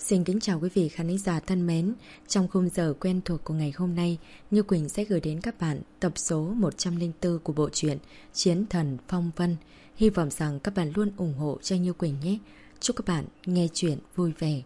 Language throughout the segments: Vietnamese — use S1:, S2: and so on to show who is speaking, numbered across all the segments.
S1: Xin kính chào quý vị khán giả thân mến. Trong khung giờ quen thuộc của ngày hôm nay, Như Quỳnh sẽ gửi đến các bạn tập số 104 của bộ truyện Chiến Thần Phong Vân. Hy vọng rằng các bạn luôn ủng hộ cho Như Quỳnh nhé. Chúc các bạn nghe chuyện vui vẻ.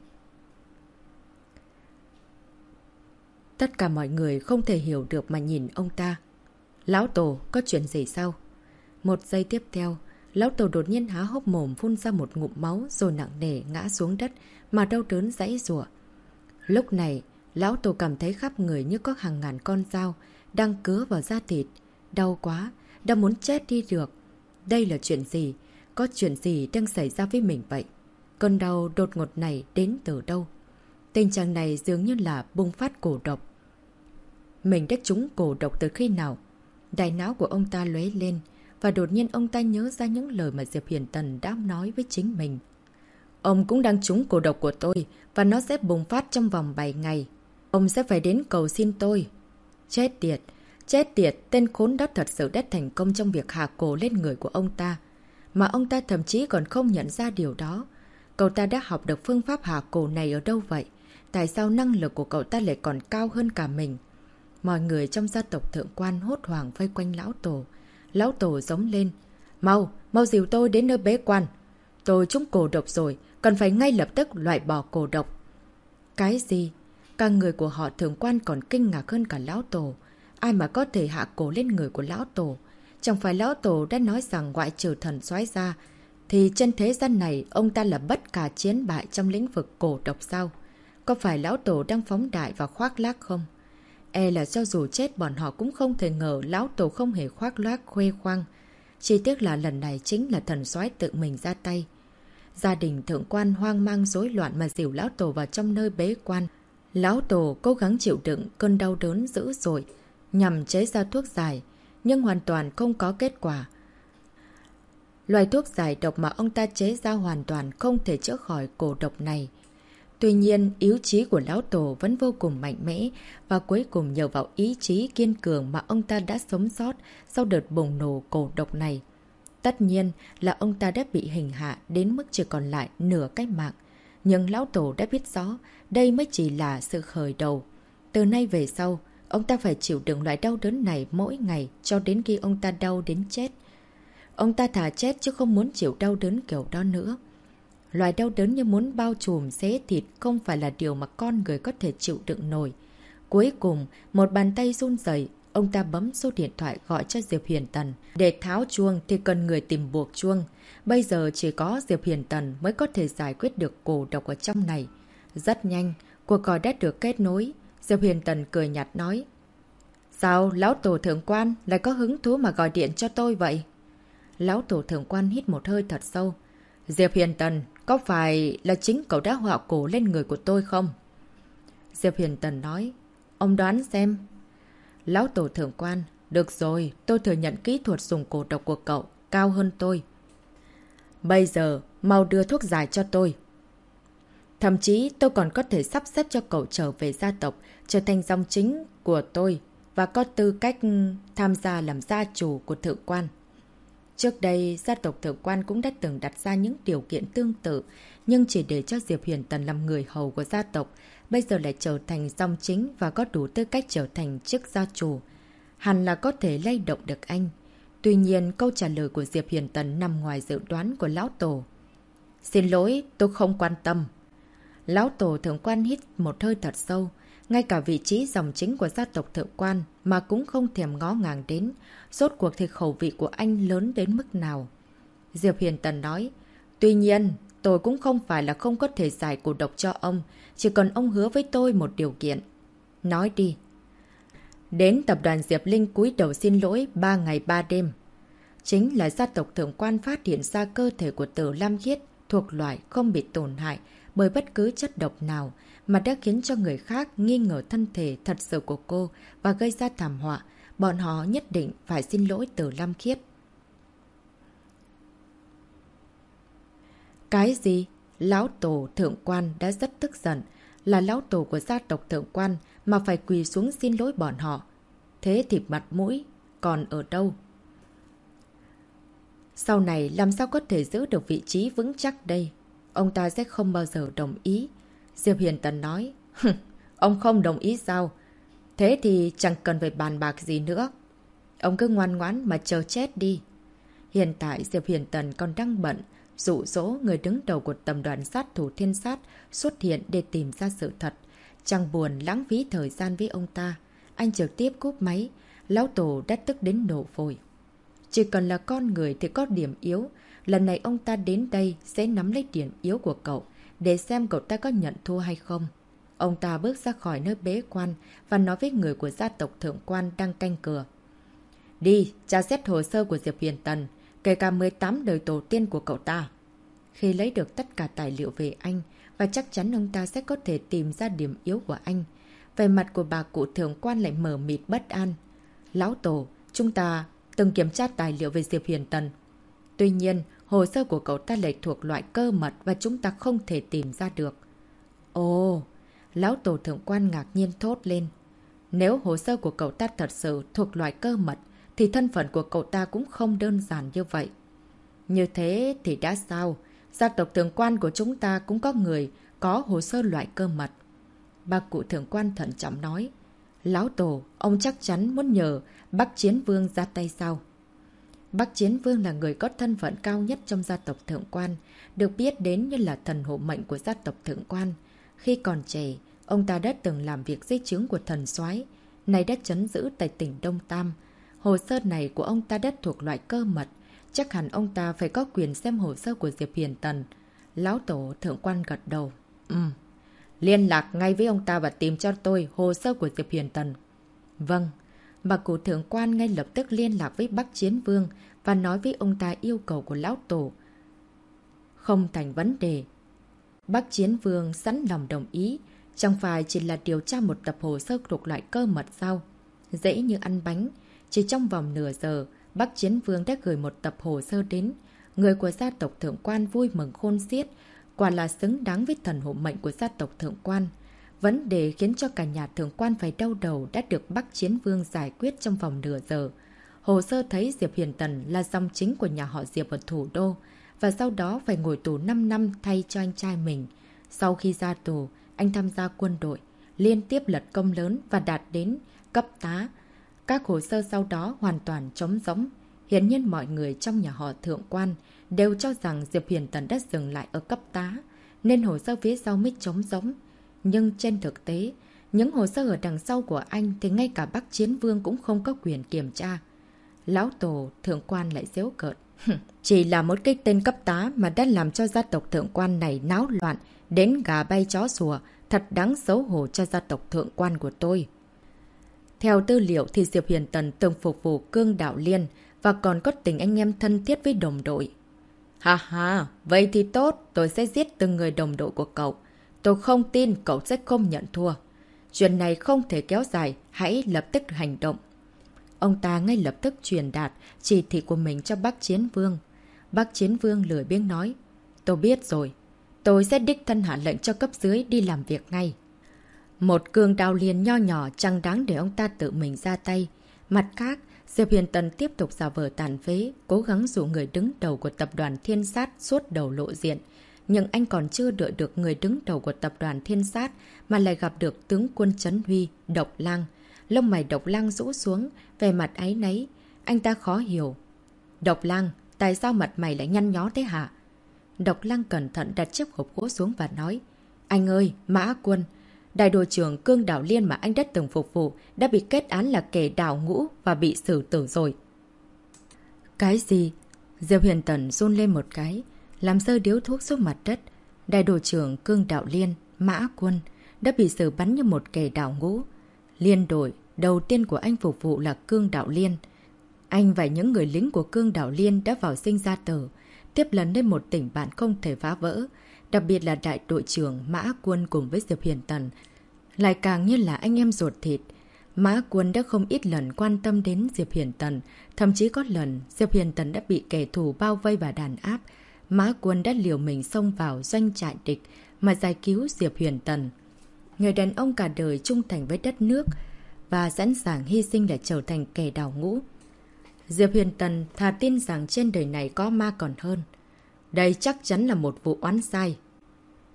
S1: Tất cả mọi người không thể hiểu được mà nhìn ông ta. Lão Tổ, có chuyện gì sao? Một giây tiếp theo, Lão Tổ đột nhiên há hốc mồm phun ra một ngụm máu rồi nặng nề ngã xuống đất mà đau đớn giãy giụa. Lúc này, Lão Tổ cảm thấy khắp người như có hàng ngàn con dao đang cứa vào da thịt. Đau quá, đã muốn chết đi được. Đây là chuyện gì? Có chuyện gì đang xảy ra với mình vậy? Cơn đau đột ngột này đến từ đâu? Tình trạng này dường như là bùng phát cổ độc. Mình đã trúng cổ độc từ khi nào? Đại não của ông ta lóe lên và đột nhiên ông ta nhớ ra những lời mà Diệp Hiền Tần đã nói với chính mình. Ông cũng đang trúng cổ độc của tôi và nó sẽ bùng phát trong vòng 7 ngày. Ông sẽ phải đến cầu xin tôi. Chết tiệt, tên khốn đó thật sự đã thành công trong việc hạ cổ lên người của ông ta. Mà ông ta thậm chí còn không nhận ra điều đó. Cậu ta đã học được phương pháp hạ cổ này ở đâu vậy? Tại sao năng lực của cậu ta lại còn cao hơn cả mình? Mọi người trong gia tộc Thượng Quan hốt hoảng vây quanh Lão Tổ. Lão Tổ giống lên. Mau dìu tôi đến nơi bế quan. Tôi trúng cổ độc rồi, cần phải ngay lập tức loại bỏ cổ độc. Cái gì? Cả người của họ Thượng Quan còn kinh ngạc hơn cả Lão Tổ. Ai mà có thể hạ cổ lên người của Lão Tổ? Chẳng phải Lão Tổ đã nói rằng ngoại trừ thần soái ra, thì trên thế gian này ông ta là bất khả chiến bại trong lĩnh vực cổ độc sao? Có phải Lão Tổ đang phóng đại và khoác lác không? E là cho dù chết bọn họ cũng không thể ngờ Lão Tổ không hề khoác lác khoe khoang. Chỉ tiếc là lần này chính là thần soái tự mình ra tay. Gia đình Thượng Quan hoang mang rối loạn mà dìu Lão Tổ vào trong nơi bế quan. Lão Tổ cố gắng chịu đựng cơn đau đớn dữ dội nhằm chế ra thuốc giải, nhưng hoàn toàn không có kết quả. Loại thuốc giải độc mà ông ta chế ra hoàn toàn không thể chữa khỏi cổ độc này. Tuy nhiên, ý chí của Lão Tổ vẫn vô cùng mạnh mẽ và cuối cùng nhờ vào ý chí kiên cường mà ông ta đã sống sót sau đợt bùng nổ cổ độc này. Tất nhiên là ông ta đã bị hình hạ đến mức chỉ còn lại nửa cái mạng. Nhưng Lão Tổ đã biết rõ đây mới chỉ là sự khởi đầu. Từ nay về sau, ông ta phải chịu đựng loại đau đớn này mỗi ngày cho đến khi ông ta đau đến chết. Ông ta thà chết chứ không muốn chịu đau đớn kiểu đó nữa. Loại đau đớn như muốn bao trùm xé thịt không phải là điều mà con người có thể chịu đựng nổi. Cuối cùng, một bàn tay run rẩy, ông ta bấm số điện thoại gọi cho Diệp Hiền Tần. Để tháo chuông thì cần người tìm buộc chuông. Bây giờ chỉ có Diệp Hiền Tần mới có thể giải quyết được cổ độc ở trong này. Rất nhanh, cuộc gọi đã được kết nối. Diệp Hiền Tần cười nhạt nói. Sao Lão Tổ Thượng Quan lại có hứng thú mà gọi điện cho tôi vậy? Lão Tổ Thượng Quan hít một hơi thật sâu. Diệp Hiền Tần, có phải là chính cậu đã họa cổ lên người của tôi không? Diệp Hiền Tần nói. Ông đoán xem. Lão Tổ Thượng Quan. Được rồi, tôi thừa nhận kỹ thuật dùng cổ độc của cậu cao hơn tôi. Bây giờ, mau đưa thuốc giải cho tôi. Thậm chí tôi còn có thể sắp xếp cho cậu trở về gia tộc, trở thành dòng chính của tôi và có tư cách tham gia làm gia chủ của Thượng Quan. Trước đây, gia tộc Thượng Quan cũng đã từng đặt ra những điều kiện tương tự, nhưng chỉ để cho Diệp Hiền Tần làm người hầu của gia tộc, bây giờ lại trở thành dòng chính và có đủ tư cách trở thành chức gia chủ. Hẳn là có thể lay động được anh. Tuy nhiên, câu trả lời của Diệp Hiền Tần nằm ngoài dự đoán của Lão Tổ. Xin lỗi, tôi không quan tâm. Lão Tổ Thượng Quan hít một hơi thật sâu. Ngay cả vị trí dòng chính của gia tộc Thượng Quan mà cũng không thèm ngó ngàng đến. Rốt cuộc thì khẩu vị của anh lớn đến mức nào? Diệp Hiền Tần nói. Tuy nhiên, tôi cũng không phải là không có thể giải cổ độc cho ông. Chỉ cần ông hứa với tôi một điều kiện. Nói đi. Đến tập đoàn Diệp Linh cúi đầu xin lỗi 3 ngày 3 đêm. Chính là gia tộc Thượng Quan phát hiện ra cơ thể của Tử Lam Khiết thuộc loại không bị tổn hại bởi bất cứ chất độc nào mà đã khiến cho người khác nghi ngờ thân thể thật sự của cô và gây ra thảm họa. Bọn họ nhất định phải xin lỗi Tử Lam Khiết. Cái gì? Lão Tổ Thượng Quan đã rất tức giận. Là Lão Tổ của gia tộc Thượng Quan mà phải quỳ xuống xin lỗi bọn họ. Thế thì mặt mũi còn ở đâu? Sau này làm sao có thể giữ được vị trí vững chắc đây? Ông ta sẽ không bao giờ đồng ý. Diệp Hiền Tần nói. Ông không đồng ý sao? Thế thì chẳng cần phải bàn bạc gì nữa. Ông cứ ngoan ngoãn mà chờ chết đi. Hiện tại Diệp Hiền Tần còn đang bận dụ dỗ người đứng đầu của tập đoàn sát thủ Thiên Sát xuất hiện để tìm ra sự thật. Chẳng buồn lãng phí thời gian với ông ta. Anh trực tiếp cúp máy. Lão Tổ đã tức đến nổ phổi. Chỉ cần là con người thì có điểm yếu. Lần này ông ta đến đây sẽ nắm lấy điểm yếu của cậu để xem cậu ta có nhận thua hay không. Ông ta bước ra khỏi nơi bế quan và nói với người của gia tộc Thượng Quan đang canh cửa. Đi, tra xét hồ sơ của Diệp Huyền Tần, kể cả 18 đời tổ tiên của cậu ta. Khi lấy được tất cả tài liệu về anh, và chắc chắn ông ta sẽ có thể tìm ra điểm yếu của anh. Về mặt của bà cụ Thượng Quan lại mờ mịt bất an. Lão Tổ, chúng ta từng kiểm tra tài liệu về Diệp Huyền Tần. Tuy nhiên, hồ sơ của cậu ta lại thuộc loại cơ mật và chúng ta không thể tìm ra được. Ồ, Lão Tổ Thượng Quan ngạc nhiên thốt lên. Nếu hồ sơ của cậu ta thật sự thuộc loại cơ mật, thì thân phận của cậu ta cũng không đơn giản như vậy. Như thế thì đã sao? Gia tộc Thượng Quan của chúng ta cũng có người có hồ sơ loại cơ mật. Bà cụ Thượng Quan thận trọng nói. Lão Tổ, ông chắc chắn muốn nhờ Bắc Chiến Vương ra tay sao? Bắc Chiến Vương là người có thân phận cao nhất trong gia tộc Thượng Quan, được biết đến như là thần hộ mệnh của gia tộc Thượng Quan. Khi còn trẻ, ông ta đã từng làm việc dưới trướng của thần soái, nay đã trấn giữ tại tỉnh Đông Tam. Hồ sơ này của ông ta đã thuộc loại cơ mật, chắc hẳn ông ta phải có quyền xem hồ sơ của Diệp Hiền Tần. Lão Tổ Thượng Quan gật đầu. Liên lạc ngay với ông ta và tìm cho tôi hồ sơ của Diệp Hiền Tần. Vâng. Bà cụ Thượng Quan ngay lập tức liên lạc với Bắc Chiến Vương và nói với ông ta yêu cầu của Lão Tổ. Không thành vấn đề. Bắc Chiến Vương sẵn lòng đồng ý. Chẳng phải chỉ là điều tra một tập hồ sơ thuộc loại cơ mật sao? Dễ như ăn bánh. Chỉ trong vòng nửa giờ, Bắc Chiến Vương đã gửi một tập hồ sơ đến. Người của gia tộc Thượng Quan vui mừng khôn xiết. Quả là xứng đáng với thần hộ mệnh của gia tộc Thượng Quan. Vấn đề khiến cho cả nhà Thượng Quan phải đau đầu đã được Bắc Chiến Vương giải quyết trong vòng nửa giờ. Hồ sơ thấy Diệp Hiền Tần là dòng chính của nhà họ Diệp ở thủ đô, và sau đó phải ngồi tù 5 năm thay cho anh trai mình. Sau khi ra tù, anh tham gia quân đội, liên tiếp lập công lớn và đạt đến cấp tá. Các hồ sơ sau đó hoàn toàn trống rỗng. Hiển nhiên mọi người trong nhà họ Thượng Quan đều cho rằng Diệp Hiền Tần đã dừng lại ở cấp tá, nên hồ sơ phía sau mới trống rỗng. Nhưng trên thực tế, những hồ sơ ở đằng sau của anh thì ngay cả Bắc Chiến Vương cũng không có quyền kiểm tra. Lão Tổ Thượng Quan lại giễu cợt. Chỉ là một cái tên cấp tá mà đã làm cho gia tộc Thượng Quan này náo loạn, đến gà bay chó sủa, thật đáng xấu hổ cho gia tộc Thượng Quan của tôi. Theo tư liệu thì Diệp Hiền Tần từng phục vụ Cương Đạo Liên và còn có tình anh em thân thiết với đồng đội. Ha ha, vậy thì tốt, tôi sẽ giết từng người đồng đội của cậu. Tôi không tin cậu sẽ không nhận thua. Chuyện này không thể kéo dài, hãy lập tức hành động. Ông ta ngay lập tức truyền đạt chỉ thị của mình cho Bắc Chiến Vương. Bắc Chiến Vương lười biếng nói, tôi biết rồi, tôi sẽ đích thân hạ lệnh cho cấp dưới đi làm việc ngay. Một Cương Đạo Liên nho nhỏ chẳng đáng để ông ta tự mình ra tay. Mặt khác, Diệp Hiền Tần tiếp tục giả vờ tàn phế, cố gắng dụ người đứng đầu của tập đoàn Thiên Sát suốt đầu lộ diện. Nhưng anh còn chưa đợi được người đứng đầu của tập đoàn Thiên Sát mà lại gặp được tướng quân Trấn Huy, Độc Lang. Lông mày Độc Lang rũ xuống, về mặt áy náy. Anh ta khó hiểu. Độc Lang, tại sao mặt mày lại nhăn nhó thế hả? Độc Lang cẩn thận đặt chiếc hộp gỗ xuống và nói, anh ơi, Mã Quân, đại đội trưởng Cương Đạo Liên mà anh đã từng phục vụ đã bị kết án là kẻ đào ngũ và bị xử tử rồi. Cái gì? Diệp Hiền Tần run lên một cái, làm rơi điếu thuốc xuống mặt đất. Đại đội trưởng Cương Đạo Liên, Mã Quân, đã bị xử bắn như một kẻ đào ngũ. Liên đội đầu tiên của anh phục vụ là Cương Đạo Liên. Anh và những người lính của Cương Đạo Liên đã vào sinh ra tử, tiếp lần lên một tình bạn không thể phá vỡ. Đặc biệt là đại đội trưởng Mã Quân cùng với Diệp Hiền Tần lại càng như là anh em ruột thịt. Mã Quân đã không ít lần quan tâm đến Diệp Hiền Tần, thậm chí có lần Diệp Hiền Tần đã bị kẻ thù bao vây và đàn áp. Mã Quân đã liều mình xông vào doanh trại địch mà giải cứu Diệp Hiền Tần. Người đàn ông cả đời trung thành với đất nước và sẵn sàng hy sinh để trở thành kẻ đào ngũ. Diệp Hiền Tần thà tin rằng trên đời này có ma còn hơn. Đây chắc chắn là một vụ oán sai.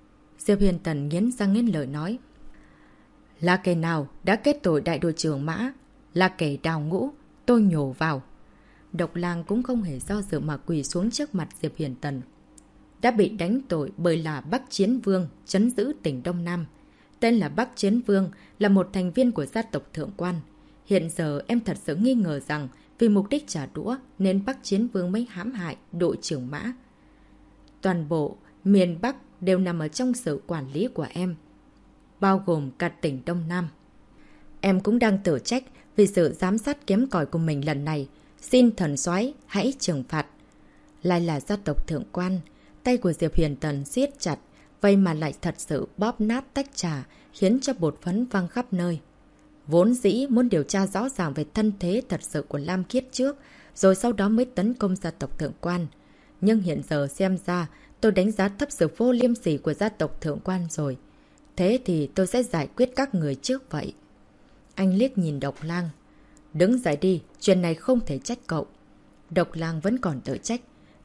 S1: Diệp Huyền Tần nghiến răng nghiến lợi nói. Là kẻ nào đã kết tội đại đội trưởng Mã? Là kẻ đào ngũ, tôi nhổ vào. Độc Lang cũng không hề do dự mà quỳ xuống trước mặt Diệp Huyền Tần. Đã bị đánh tội bởi là Bắc Chiến Vương, trấn giữ tỉnh Đông Nam. Tên là Bắc Chiến Vương, là một thành viên của gia tộc Thượng Quan. Hiện giờ em thật sự nghi ngờ rằng vì mục đích trả đũa nên Bắc Chiến Vương mới hãm hại đội trưởng Mã. Toàn bộ miền Bắc đều nằm ở trong sự quản lý của em, bao gồm cả tỉnh Đông Nam. Em cũng đang tự trách vì sự giám sát kém cỏi của mình lần này. Xin thần soái hãy trừng phạt. Lại là gia tộc Thượng Quan. Tay của Diệp Huyền Tần siết chặt, vậy mà lại thật sự bóp nát tách trà, khiến cho bột phấn văng khắp nơi. Vốn dĩ muốn điều tra rõ ràng về thân thế thật sự của Lam Khiết trước, rồi sau đó mới tấn công gia tộc Thượng Quan. Nhưng hiện giờ xem ra, tôi đánh giá thấp sự vô liêm sỉ của gia tộc Thượng Quan rồi. Thế thì tôi sẽ giải quyết các người trước vậy. Anh liếc nhìn Độc Lang. Đứng dậy đi, chuyện này không thể trách cậu. Độc Lang vẫn còn tự trách.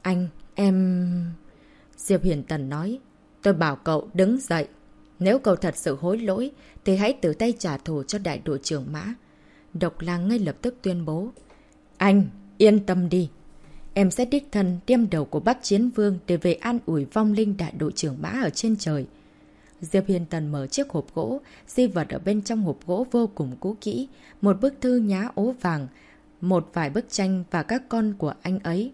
S1: Em... Diệp Huyền Tần nói. Tôi bảo cậu đứng dậy. Nếu cậu thật sự hối lỗi, thì hãy tự tay trả thù cho đại đội trưởng Mã. Độc Lang ngay lập tức tuyên bố. Anh, yên tâm đi. Em sẽ đích thân đem đầu của Bắc Chiến Vương để về an ủi vong linh đại đội trưởng Mã ở trên trời. Diệp Huyền Tần mở chiếc hộp gỗ, di vật ở bên trong hộp gỗ vô cùng cũ kỹ, một bức thư nhá ố vàng, một vài bức tranh và các con của anh ấy.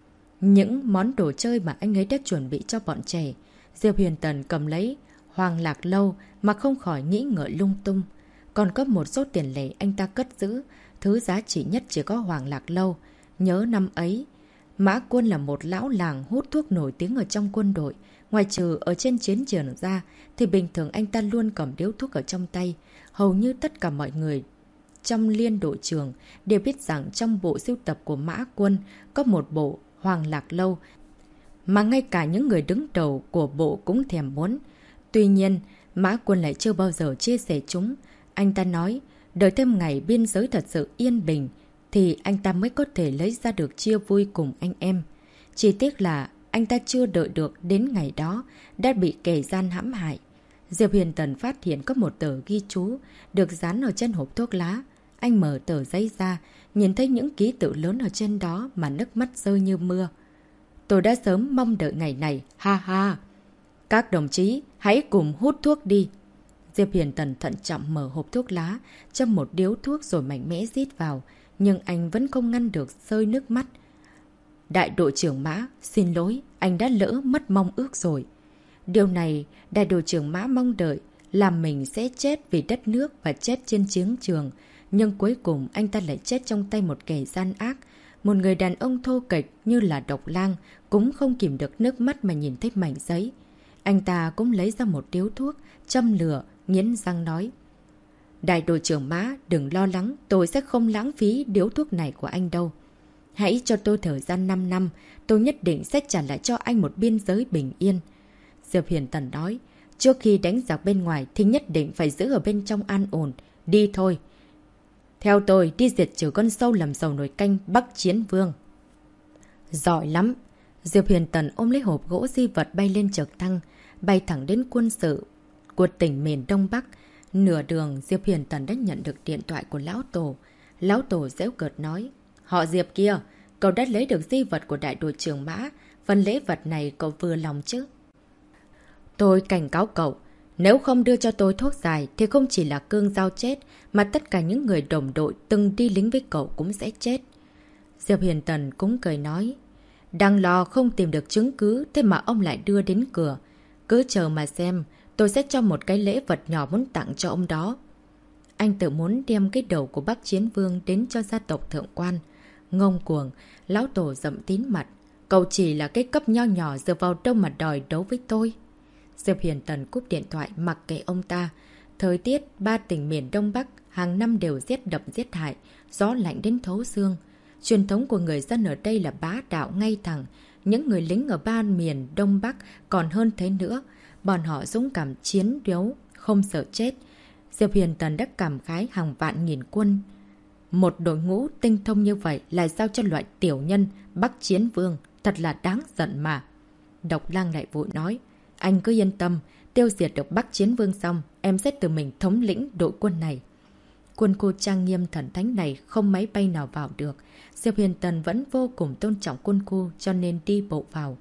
S1: Những món đồ chơi mà anh ấy đã chuẩn bị cho bọn trẻ. Diệp Huyền Tần cầm lấy Hoàng Lạc Lâu mà không khỏi nghĩ ngợi lung tung. Còn có một số tiền lẻ anh ta cất giữ, thứ giá trị nhất chỉ có Hoàng Lạc Lâu. Nhớ năm ấy, Mã Quân là một lão làng hút thuốc nổi tiếng ở trong quân đội. Ngoài trừ ở trên chiến trường ra, thì bình thường anh ta luôn cầm điếu thuốc ở trong tay. Hầu như tất cả mọi người trong liên đội trường đều biết rằng trong bộ sưu tập của Mã Quân có một bộ Hoàng Lạc Lâu, mà ngay cả những người đứng đầu của bộ cũng thèm muốn. Tuy nhiên, Mã Quân lại chưa bao giờ chia sẻ chúng. Anh ta nói, đợi thêm ngày biên giới thật sự yên bình, thì anh ta mới có thể lấy ra được chia vui cùng anh em. Chỉ tiếc là anh ta chưa đợi được đến ngày đó, đã bị kẻ gian hãm hại. Diệp Huyền Tần phát hiện có một tờ ghi chú được dán ở trên hộp thuốc lá. Anh mở tờ giấy ra, nhìn thấy những ký tự lớn ở trên đó mà nước mắt rơi như mưa. Tôi đã sớm mong đợi ngày này, ha ha. Các đồng chí, hãy cùng hút thuốc đi. Diệp Huyền Tần thận trọng mở hộp thuốc lá, châm một điếu thuốc rồi mạnh mẽ rít vào. Nhưng anh vẫn không ngăn được rơi nước mắt. Đại đội trưởng Mã, xin lỗi, anh đã lỡ mất mong ước rồi. Điều này, đại đội trưởng Mã mong đợi là mình sẽ chết vì đất nước và chết trên chiến trường. Nhưng cuối cùng anh ta lại chết trong tay một kẻ gian ác. Một người đàn ông thô kệch như là Độc Lang cũng không kìm được nước mắt mà nhìn thấy mảnh giấy. Anh ta cũng lấy ra một điếu thuốc, châm lửa, nghiến răng nói. Đại đội trưởng Mã, đừng lo lắng, tôi sẽ không lãng phí điếu thuốc này của anh đâu. Hãy cho tôi thời gian 5 năm, tôi nhất định sẽ trả lại cho anh một biên giới bình yên. Diệp Huyền Tần nói, trước khi đánh giặc bên ngoài thì nhất định phải giữ ở bên trong an ổn. Đi thôi. Theo tôi, đi diệt trừ con sâu làm dầu nồi canh Bắc Chiến Vương. Giỏi lắm. Diệp Huyền Tần ôm lấy hộp gỗ di vật bay lên trực thăng, bay thẳng đến quân sự của tỉnh miền Đông Bắc. Nửa đường, Diệp Huyền Tần đã nhận được điện thoại của Lão Tổ. Lão Tổ giễu cợt nói, họ Diệp kia, cậu đã lấy được di vật của đại đội trưởng Mã. Phần lễ vật này cậu vừa lòng chứ? Tôi cảnh cáo cậu, nếu không đưa cho tôi thuốc giải thì không chỉ là Cương Giao chết, mà tất cả những người đồng đội từng đi lính với cậu cũng sẽ chết. Diệp Huyền Tần cũng cười nói, đang lo không tìm được chứng cứ, thế mà ông lại đưa đến cửa. Cứ chờ mà xem, tôi sẽ cho một cái lễ vật nhỏ muốn tặng cho ông đó. Anh tự muốn đem cái đầu của Bắc Chiến Vương đến cho gia tộc Thượng Quan. Ngông cuồng, Lão Tổ rậm tín mặt. Cậu chỉ là cái cấp nho nhỏ dựa vào đâu mà đòi đấu với tôi. Diệp Huyền Tần cúp điện thoại mặc kệ ông ta. Thời tiết ba tỉnh miền Đông Bắc hàng năm đều rét đậm rét hại, gió lạnh đến thấu xương. Truyền thống của người dân ở đây là bá đạo ngay thẳng. Những người lính ở ba miền Đông Bắc còn hơn thế nữa. Bọn họ dũng cảm chiến đấu, không sợ chết. Diệp Huyền Tần đã cảm khái hàng vạn nghìn quân. Một đội ngũ tinh thông như vậy lại giao cho loại tiểu nhân Bắc Chiến Vương, thật là đáng giận mà. Độc Lang lại vội nói, anh cứ yên tâm, tiêu diệt được Bắc Chiến Vương xong, em sẽ tự mình thống lĩnh đội quân này. Quân khu trang nghiêm thần thánh này không máy bay nào vào được. Diệp Huyền Tần vẫn vô cùng tôn trọng quân khu cho nên đi bộ vào.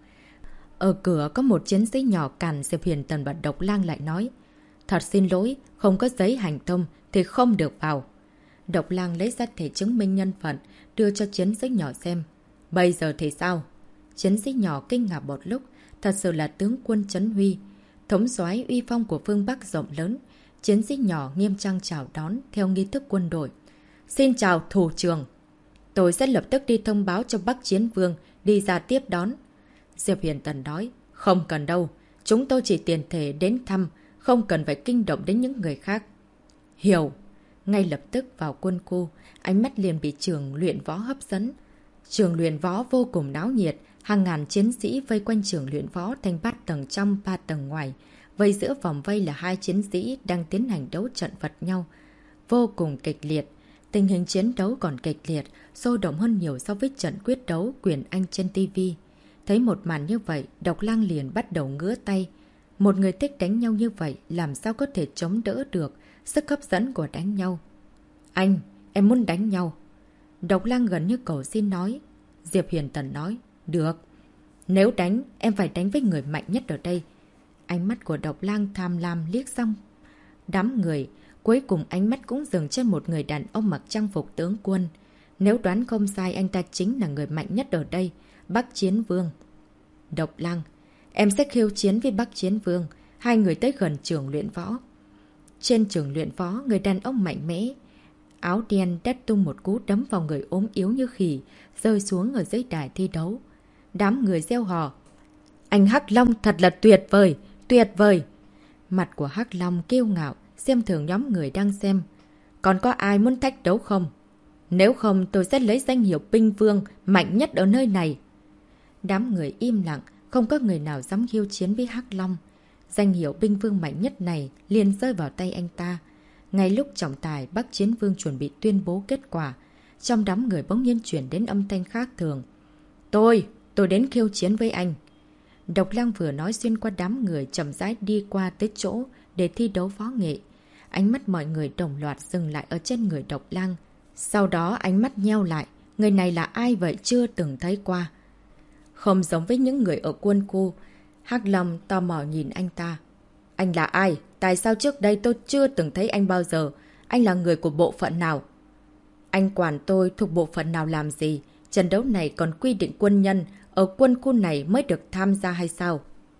S1: Ở cửa có một chiến sĩ nhỏ cản Diệp Huyền Tần và Độc Lang lại nói. Thật xin lỗi, không có giấy hành thông thì không được vào. Độc Lang lấy ra thẻ chứng minh nhân phận, đưa cho chiến sĩ nhỏ xem. Bây giờ thì sao? Chiến sĩ nhỏ kinh ngạc một lúc, thật sự là tướng quân Trấn Huy. Thống soái uy phong của phương Bắc rộng lớn. Chiến sĩ nhỏ nghiêm trang chào đón theo nghi thức quân đội. Xin chào thủ trưởng. Tôi sẽ lập tức đi thông báo cho Bắc Chiến Vương đi ra tiếp đón. Diệp Huyền Tần nói, không cần đâu. Chúng tôi chỉ tiền thể đến thăm, không cần phải kinh động đến những người khác. Hiểu. Ngay lập tức vào quân khu, ánh mắt liền bị trường luyện võ hấp dẫn. Trường luyện võ vô cùng náo nhiệt, hàng ngàn chiến sĩ vây quanh trường luyện võ thành 3 tầng trong 3 tầng ngoài. Vây giữa vòng vây là 2 chiến sĩ đang tiến hành đấu trận vật nhau. Vô cùng kịch liệt. Tình hình chiến đấu còn kịch liệt, sôi động hơn nhiều so với trận quyết đấu quyền Anh trên TV. Thấy một màn như vậy, Độc Lang liền bắt đầu ngứa tay. Một người thích đánh nhau như vậy, làm sao có thể chống đỡ được sức hấp dẫn của đánh nhau. Anh, em muốn đánh nhau. Độc Lang gần như cầu xin nói. Diệp Huyền Tần nói, được. Nếu đánh, em phải đánh với người mạnh nhất ở đây. Ánh mắt của Độc Lang tham lam liếc xong đám người. Cuối cùng ánh mắt cũng dừng trên một người đàn ông mặc trang phục tướng quân. Nếu đoán không sai, anh ta chính là người mạnh nhất ở đây, Bắc Chiến Vương. Độc Lang, em sẽ khiêu chiến với Bắc Chiến Vương. Hai người tới gần trường luyện võ. Trên trường luyện võ, người đàn ông mạnh mẽ áo đen đã tung một cú đấm vào người ốm yếu như khỉ, rơi xuống ở dưới đài thi đấu. Đám người reo hò. Anh Hắc Long thật là tuyệt vời, tuyệt vời. Mặt của Hắc Long kiêu ngạo, xem thường nhóm người đang xem. Còn có ai muốn thách đấu không? Nếu không tôi sẽ lấy danh hiệu binh vương mạnh nhất ở nơi này. Đám người im lặng, không có người nào dám khiêu chiến với Hắc Long. Danh hiệu binh vương mạnh nhất này liền rơi vào tay anh ta. Ngay lúc trọng tài, Bắc Chiến Vương chuẩn bị tuyên bố kết quả, trong đám người bỗng nhiên chuyển đến âm thanh khác thường. Tôi đến khiêu chiến với anh. Độc Lang vừa nói xuyên qua đám người chậm rãi đi qua tới chỗ để thi đấu võ nghệ. Ánh mắt mọi người đồng loạt dừng lại ở trên người Độc Lang. Sau đó ánh mắt nheo lại. Người này là ai vậy, chưa từng thấy qua. Không giống với những người ở quân khu. Hắc Long tò mò nhìn anh ta. Anh là ai? Tại sao trước đây tôi chưa từng thấy anh bao giờ? Anh là người của bộ phận nào? Anh quản tôi thuộc bộ phận nào làm gì? Trận đấu này còn quy định quân nhân ở quân khu này mới được tham gia hay sao?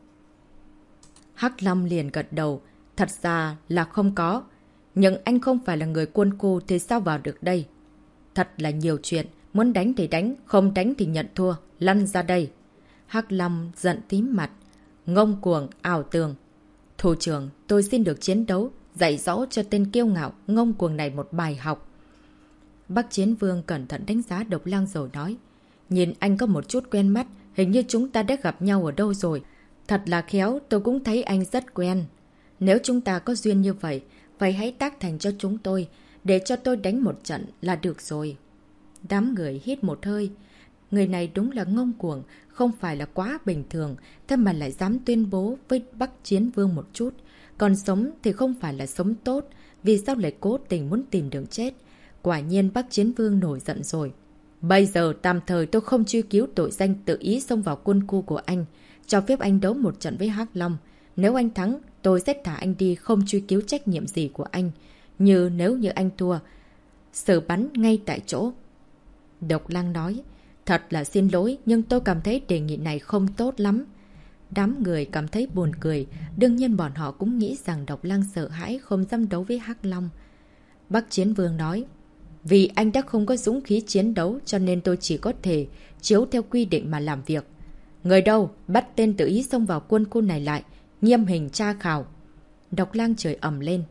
S1: Hắc Long liền gật đầu. Thật ra là không có. Nhưng anh không phải là người quân khu thì sao vào được đây? Thật là nhiều chuyện. Muốn đánh thì đánh, không đánh thì nhận thua. Lăn ra đây. Hắc Long giận tím mặt. Ngông cuồng, ảo tường. Thủ trưởng, tôi xin được chiến đấu, dạy dỗ cho tên kiêu ngạo, ngông cuồng này một bài học. Bắc Chiến Vương cẩn thận đánh giá Độc Lang rồi nói. Nhìn anh có một chút quen mắt, hình như chúng ta đã gặp nhau ở đâu rồi. Thật là khéo, tôi cũng thấy anh rất quen. Nếu chúng ta có duyên như vậy, vậy hãy tác thành cho chúng tôi, để cho tôi đánh một trận là được rồi. Đám người hít một hơi. Người này đúng là ngông cuồng, không phải là quá bình thường, thế mà lại dám tuyên bố với Bắc Chiến Vương một chút. Còn sống thì không phải là sống tốt, vì sao lại cố tình muốn tìm đường chết. Quả nhiên Bắc Chiến Vương nổi giận rồi. Bây giờ tạm thời tôi không truy cứu tội danh tự ý xông vào quân khu của anh, cho phép anh đấu một trận với Hắc Long. Nếu anh thắng, tôi sẽ thả anh đi, không truy cứu trách nhiệm gì của anh. Nếu như anh thua, xử bắn ngay tại chỗ. Độc Lang nói. Thật là xin lỗi, nhưng tôi cảm thấy đề nghị này không tốt lắm. Đám người cảm thấy buồn cười. Đương nhiên bọn họ cũng nghĩ rằng Độc Lang sợ hãi không dám đấu với Hắc Long. Bắc Chiến Vương nói. Vì anh đã không có dũng khí chiến đấu, cho nên tôi chỉ có thể chiếu theo quy định mà làm việc. Người đâu, bắt tên tự ý xông vào quân khu này lại, nghiêm hình tra khảo. Độc Lang chửi ầm lên.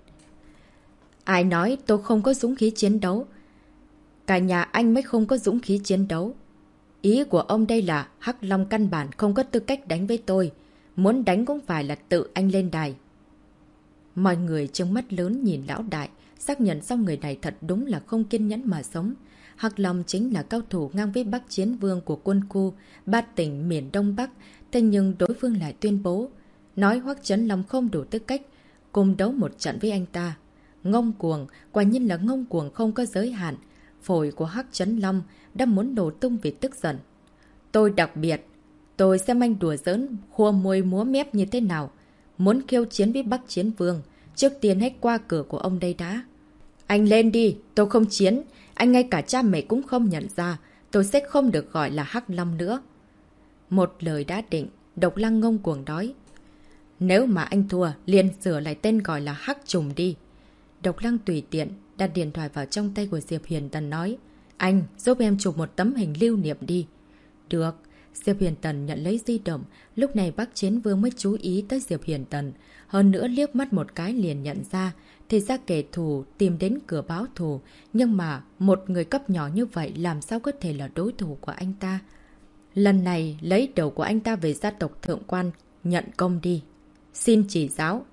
S1: Ai nói tôi không có dũng khí chiến đấu? Cả nhà anh mới không có dũng khí chiến đấu. Ý của ông đây là Hắc Long căn bản không có tư cách đánh với tôi. Muốn đánh cũng phải là tự anh lên đài. Mọi người trông mắt lớn nhìn lão đại, xác nhận xong người này thật đúng là không kiên nhẫn mà sống. Hắc Long chính là cao thủ ngang với Bắc Chiến Vương của quân khu 3 tỉnh miền Đông Bắc, thế nhưng đối phương lại tuyên bố nói Hoắc Chấn Long không đủ tư cách cùng đấu một trận với anh ta. Ngông cuồng, quả nhiên là ngông cuồng không có giới hạn. Phổi của Hoắc Chấn Long đã muốn nổ tung vì tức giận. Tôi đặc biệt, tôi xem anh đùa giỡn, khua môi múa mép như thế nào. Muốn khiêu chiến với Bắc Chiến Vương, trước tiên hãy qua cửa của ông đây đã. Anh lên đi, tôi không chiến. Anh ngay cả cha mẹ cũng không nhận ra. Tôi sẽ không được gọi là Hắc Long nữa. Một lời đã định, Độc Lăng ngông cuồng nói. Nếu mà anh thua, liền sửa lại tên gọi là Hắc Trùng đi. Độc Lăng tùy tiện, đặt điện thoại vào trong tay của Diệp Huyền Tần nói. Anh, giúp em chụp một tấm hình lưu niệm đi. Được. Diệp Huyền Tần nhận lấy di động. Lúc này Bắc Chiến Vương mới chú ý tới Diệp Huyền Tần. Hơn nữa liếc mắt một cái liền nhận ra. Thì ra kẻ thù tìm đến cửa báo thù. Nhưng mà một người cấp nhỏ như vậy làm sao có thể là đối thủ của anh ta. Lần này lấy đầu của anh ta về gia tộc thượng quan nhận công đi. Xin chỉ giáo.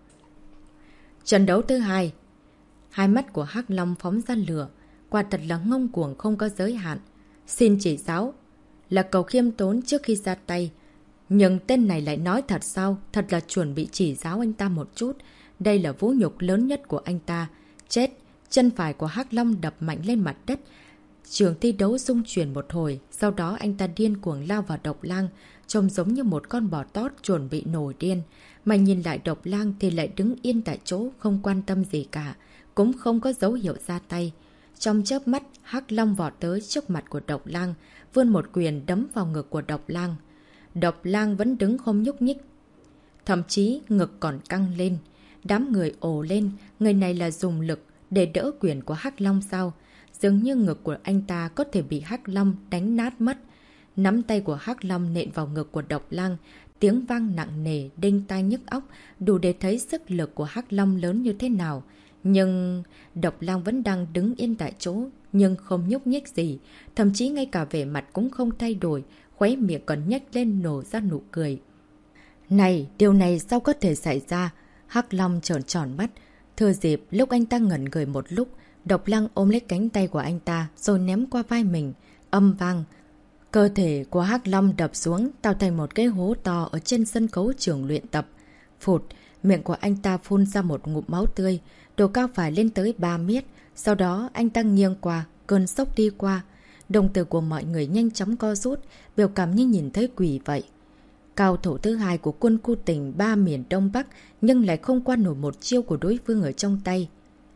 S1: Trận đấu thứ hai. Hai mắt của Hắc Long phóng ra lửa. Quả thật là ngông cuồng không có giới hạn. Xin chỉ giáo. Là cầu khiêm tốn trước khi ra tay. Nhưng tên này lại nói thật sao? Thật là chuẩn bị chỉ giáo anh ta một chút. Đây là vũ nhục lớn nhất của anh ta. Chết! Chân phải của Hắc Long đập mạnh lên mặt đất. Trường thi đấu rung chuyển một hồi. Sau đó anh ta điên cuồng lao vào Độc Lang. Trông giống như một con bò tót chuẩn bị nổi điên. Mà nhìn lại Độc Lang thì lại đứng yên tại chỗ, không quan tâm gì cả. Cũng không có dấu hiệu ra tay. Trong chớp mắt, Hắc Long vọt tới trước mặt của Độc Lang, vươn một quyền đấm vào ngực của Độc Lang. Độc Lang vẫn đứng không nhúc nhích. Thậm chí ngực còn căng lên. Đám người ồ lên, người này là dùng lực để đỡ quyền của Hắc Long sao? Dường như ngực của anh ta có thể bị Hắc Long đánh nát mất. Nắm tay của Hắc Long nện vào ngực của Độc Lang, tiếng vang nặng nề, đinh tai nhức óc, đủ để thấy sức lực của Hắc Long lớn như thế nào. Nhưng Độc Lang vẫn đang đứng yên tại chỗ, nhưng không nhúc nhích gì, thậm chí ngay cả vẻ mặt cũng không thay đổi, khóe miệng còn nhếch lên nổ ra nụ cười. Này, điều này sao có thể xảy ra? Hắc Long trợn tròn mắt, thừa dịp lúc anh ta ngẩn người một lúc, Độc Lang ôm lấy cánh tay của anh ta rồi ném qua vai mình, âm vang. Cơ thể của Hắc Long đập xuống, tạo thành một cái hố to ở trên sân khấu trường luyện tập. Phụt, miệng của anh ta phun ra một ngụm máu tươi, độ cao phải lên tới 3 mét. Sau đó anh ta nghiêng qua, cơn sốc đi qua. Đồng tử của mọi người nhanh chóng co rút, biểu cảm như nhìn thấy quỷ vậy. Cao thủ thứ hai của quân khu tỉnh 3 miền Đông Bắc, nhưng lại không qua nổi một chiêu của đối phương ở trong tay.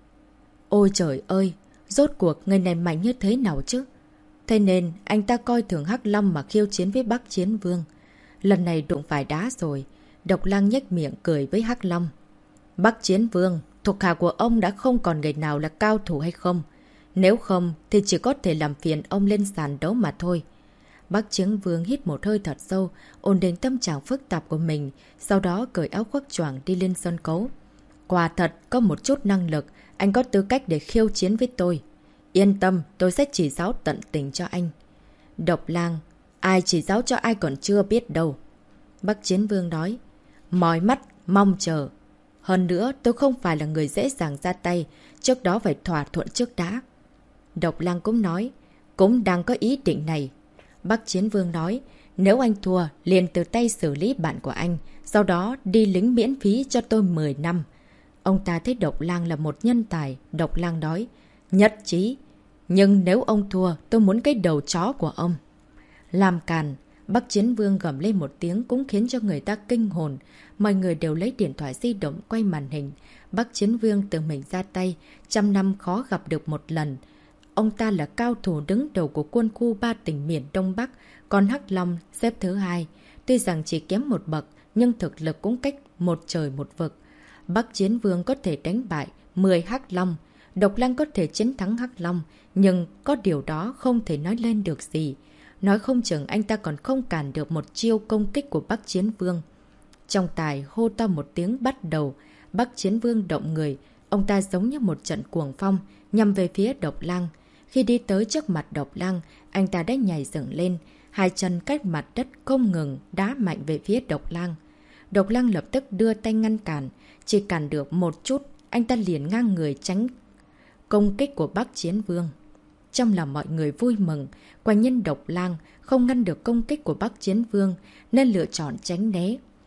S1: Ôi trời ơi, rốt cuộc người này mạnh như thế nào chứ? Thế nên anh ta coi thường Hắc Long mà khiêu chiến với Bắc Chiến Vương. Lần này đụng phải đá rồi. Độc Lang nhếch miệng cười với Hắc Long. Bắc Chiến Vương, thuộc hạ của ông đã không còn người nào là cao thủ hay không? Nếu không thì chỉ có thể làm phiền ông lên sàn đấu mà thôi. Bắc Chiến Vương hít một hơi thật sâu, ổn định tâm trạng phức tạp của mình, sau đó cởi áo khoác choàng đi lên sân khấu. Quả thật có một chút năng lực, anh có tư cách để khiêu chiến với tôi. Yên tâm, tôi sẽ chỉ giáo tận tình cho anh. Độc Lang, ai chỉ giáo cho ai còn chưa biết đâu. Bắc Chiến Vương nói, mỏi mắt, mong chờ. Hơn nữa, tôi không phải là người dễ dàng ra tay, trước đó phải thỏa thuận trước đã. Độc Lang cũng nói, cũng đang có ý định này. Bắc Chiến Vương nói, nếu anh thua, liền từ tay xử lý bạn của anh, sau đó đi lính miễn phí cho tôi 10 năm. Ông ta thấy Độc Lang là một nhân tài, Độc Lang nói, nhất trí. Nhưng nếu ông thua, tôi muốn cái đầu chó của ông. Làm càn, Bắc Chiến Vương gầm lên một tiếng cũng khiến cho người ta kinh hồn. Mọi người đều lấy điện thoại di động quay màn hình. Bắc Chiến Vương tự mình ra tay, 100 năm khó gặp được một lần. Ông ta là cao thủ đứng đầu của quân khu 3 tỉnh miền Đông Bắc, còn Hắc Long xếp thứ 2. Tuy rằng chỉ kém một bậc, nhưng thực lực cũng cách một trời một vực. Bắc Chiến Vương có thể đánh bại 10 Hắc Long. Độc Lang có thể chiến thắng Hắc Long, nhưng có điều đó không thể nói lên được gì. Nói không chừng anh ta còn không cản được một chiêu công kích của Bắc Chiến Vương. Trong tài hô to một tiếng bắt đầu, Bắc Chiến Vương động người. Ông ta giống như một trận cuồng phong, nhằm về phía Độc Lang. Khi đi tới trước mặt Độc Lang, anh ta đã nhảy dựng lên, hai chân cách mặt đất không ngừng đá mạnh về phía Độc Lang. Độc Lang lập tức đưa tay ngăn cản, chỉ cản được một chút, anh ta liền ngang người tránh công kích của Bắc Chiến Vương. Trong lòng mọi người vui mừng, quả nhiên Độc Lang không ngăn được công kích của Bắc Chiến Vương nên lựa chọn tránh né.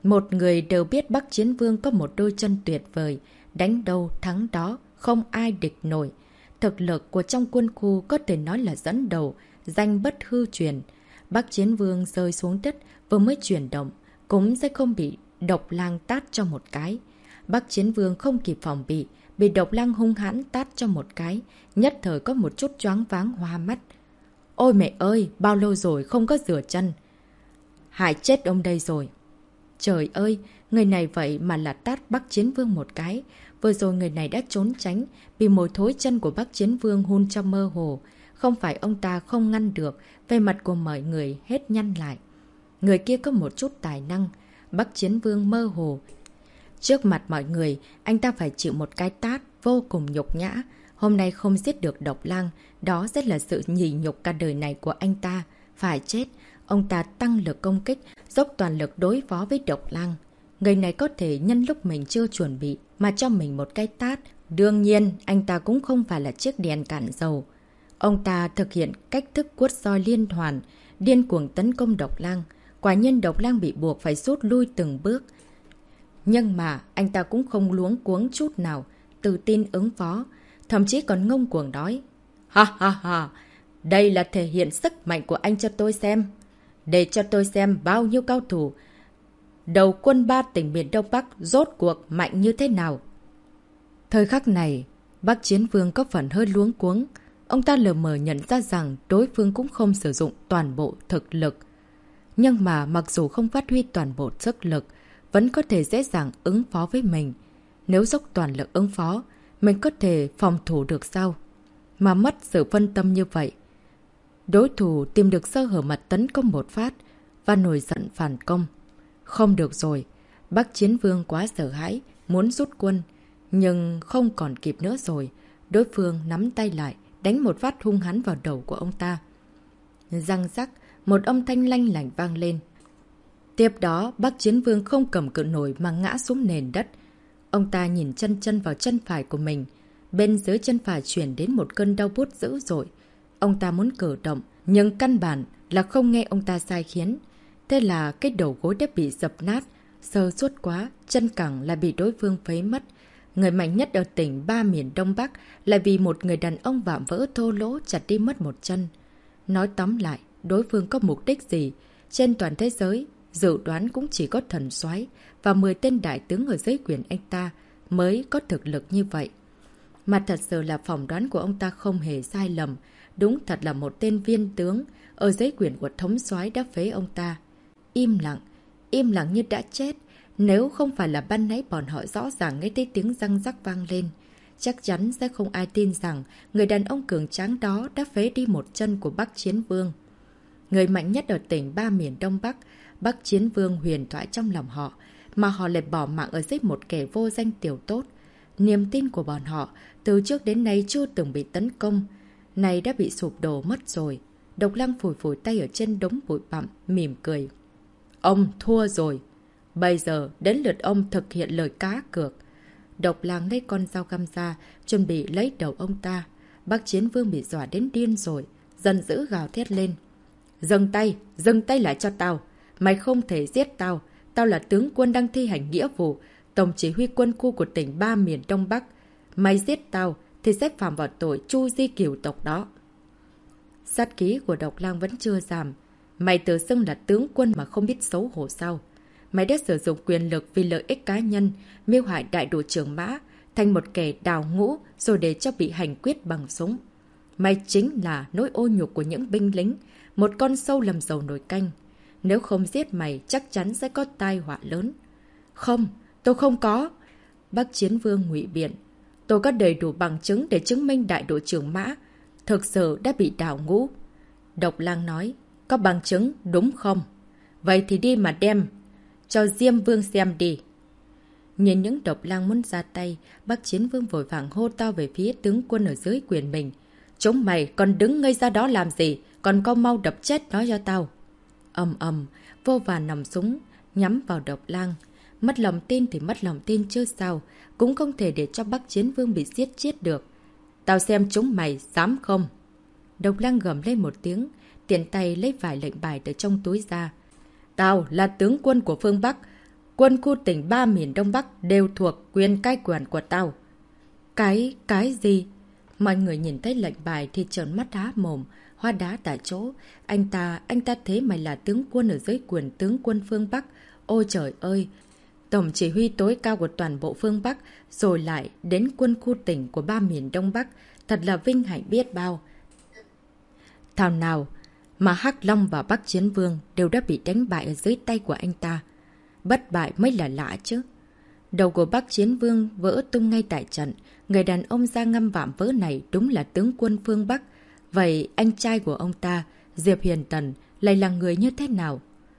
S1: Một người đều biết Bắc Chiến Vương có một đôi chân tuyệt vời, đánh đâu thắng đó, không ai địch nổi. Thực lực của trong quân khu có thể nói là dẫn đầu, danh bất hư truyền. Bắc Chiến Vương rơi xuống đất vừa mới chuyển động, cũng sẽ không bị Độc Lang tát cho một cái. Bắc Chiến Vương không kịp phòng bị Độc Lang hung hãn tát cho một cái, nhất thời có một chút choáng váng hoa mắt. Ôi mẹ ơi, bao lâu rồi không có rửa chân. Hại chết ông đây rồi. Trời ơi, người này vậy mà là tát Bắc Chiến Vương một cái. Vừa rồi người này đã trốn tránh, bị mùi thối chân của Bắc Chiến Vương hun cho mơ hồ. Không phải ông ta không ngăn được, về mặt của mọi người hết nhăn lại. Người kia có một chút tài năng, Bắc Chiến Vương mơ hồ. Trước mặt mọi người, anh ta phải chịu một cái tát vô cùng nhục nhã. Hôm nay không giết được Độc Lang, đó sẽ là sự nhỉ nhục cả đời này của anh ta. Phải chết, ông ta tăng lực công kích, dốc toàn lực đối phó với Độc Lang. Người này có thể nhân lúc mình chưa chuẩn bị mà cho mình một cái tát. Đương nhiên, anh ta cũng không phải là chiếc đèn cạn dầu. Ông ta thực hiện cách thức quất roi liên hoàn, điên cuồng tấn công Độc Lang. Quả nhiên Độc Lang bị buộc phải rút lui từng bước. Nhưng mà anh ta cũng không luống cuống chút nào, tự tin ứng phó, thậm chí còn ngông cuồng nói. Ha ha ha, đây là thể hiện sức mạnh của anh cho tôi xem. Để cho tôi xem bao nhiêu cao thủ đầu quân 3 tỉnh miền Đông Bắc rốt cuộc mạnh như thế nào. Thời khắc này, Bắc Chiến Vương có phần hơi luống cuống. Ông ta lờ mờ nhận ra rằng đối phương cũng không sử dụng toàn bộ thực lực. Nhưng mà mặc dù không phát huy toàn bộ sức lực, vẫn có thể dễ dàng ứng phó với mình. Nếu dốc toàn lực ứng phó, mình có thể phòng thủ được sao? Mà mất sự phân tâm như vậy. Đối thủ tìm được sơ hở mà tấn công một phát và nổi giận phản công. Không được rồi, Bắc Chiến Vương quá sợ hãi, muốn rút quân. Nhưng không còn kịp nữa rồi. Đối phương nắm tay lại, đánh một phát hung hãn vào đầu của ông ta. Răng rắc, một âm thanh lanh lảnh vang lên. Tiếp đó, Bắc Chiến Vương không cầm cự nổi mà ngã xuống nền đất. Ông ta nhìn chân vào chân phải của mình. Bên dưới chân phải chuyển đến một cơn đau buốt dữ dội. Ông ta muốn cử động, nhưng căn bản là không nghe ông ta sai khiến. Thế là cái đầu gối đã bị dập nát, sơ suất quá, chân cẳng lại bị đối phương phế mất. Người mạnh nhất ở tỉnh Ba miền Đông Bắc lại vì một người đàn ông vạm vỡ thô lỗ chặt đi mất một chân. Nói tóm lại, đối phương có mục đích gì? Trên toàn thế giới, dự đoán cũng chỉ có thần soái và 10 tên đại tướng ở dưới quyền anh ta mới có thực lực như vậy. Mà thật sự là phỏng đoán của ông ta không hề sai lầm. Đúng thật là một tên viên tướng ở dưới quyền của thống soái đã phế ông ta. Im lặng như đã chết. Nếu không phải là ban nãy bọn họ rõ ràng nghe thấy tiếng răng rắc vang lên, chắc chắn sẽ không ai tin rằng người đàn ông cường tráng đó đã phế đi một chân của Bắc Chiến Vương. Người mạnh nhất ở tỉnh Ba miền Đông Bắc, Bắc Chiến Vương huyền thoại trong lòng họ, mà họ lại bỏ mạng ở dưới một kẻ vô danh tiểu tốt. Niềm tin của bọn họ từ trước đến nay chưa từng bị tấn công, này đã bị sụp đổ mất rồi. Độc Lang phủi phủi tay ở trên đống bụi bặm, mỉm cười. Ông thua rồi. Bây giờ đến lượt ông thực hiện lời cá cược. Độc Lang lấy con dao găm ra, chuẩn bị lấy đầu ông ta. Bắc Chiến Vương bị dọa đến điên rồi, giận dữ gào thét lên. Dừng tay lại cho tao. Mày không thể giết tao. Tao là tướng quân đang thi hành nghĩa vụ, tổng chỉ huy quân khu của tỉnh Ba miền Đông Bắc. Mày giết tao thì sẽ phạm vào tội Chu Di cửu tộc đó. Sát khí của Độc Lang vẫn chưa giảm. Mày tự xưng là tướng quân mà không biết xấu hổ sao? Mày đã sử dụng quyền lực vì lợi ích cá nhân, mưu hại đại đội trưởng Mã, thành một kẻ đào ngũ rồi để cho bị hành quyết bằng súng. Mày chính là nỗi ô nhục của những binh lính, một con sâu làm dầu nồi canh. Nếu không giết mày, chắc chắn sẽ có tai họa lớn. Không, tôi không có. Bắc Chiến Vương ngụy biện. Tôi có đầy đủ bằng chứng để chứng minh đại đội trưởng Mã thực sự đã bị đào ngũ. Độc Lang nói, có bằng chứng đúng không? Vậy thì đi mà đem cho Diêm Vương xem đi. Nhìn những Độc Lang muốn ra tay, Bắc Chiến Vương vội vàng hô to về phía tướng quân ở dưới quyền mình. Chúng mày còn đứng ngây ra đó làm gì? Còn có mau đập chết nó cho tao. Ầm, vô vàn nòng súng nhắm vào Độc Lang. Mất lòng tin thì mất lòng tin chứ sao, cũng không thể để cho Bắc Chiến Vương bị giết chết được. Tao xem chúng mày dám không? Độc Lang gầm lên một tiếng, tiện tay lấy vài lệnh bài từ trong túi ra. Tao là tướng quân của phương Bắc, quân khu tỉnh 3 miền Đông Bắc đều thuộc quyền cai quản của tao. Cái gì? Mọi người nhìn thấy lệnh bài thì trợn mắt há mồm, hóa đá tại chỗ. Anh ta thế mà là tướng quân ở dưới quyền tướng quân phương Bắc. Ôi trời ơi! Tổng chỉ huy tối cao của toàn bộ phương Bắc, rồi lại đến quân khu tỉnh của 3 miền Đông Bắc. Thật là vinh hạnh biết bao. Thảo nào mà Hắc Long và Bắc Chiến Vương đều đã bị đánh bại ở dưới tay của anh ta. Bất bại mới là lạ chứ. Đầu của Bắc Chiến Vương vỡ tung ngay tại trận. Người đàn ông da ngăm vạm vỡ này đúng là tướng quân phương Bắc. Vậy anh trai của ông ta, Diệp Hiền Tần, lại là người như thế nào?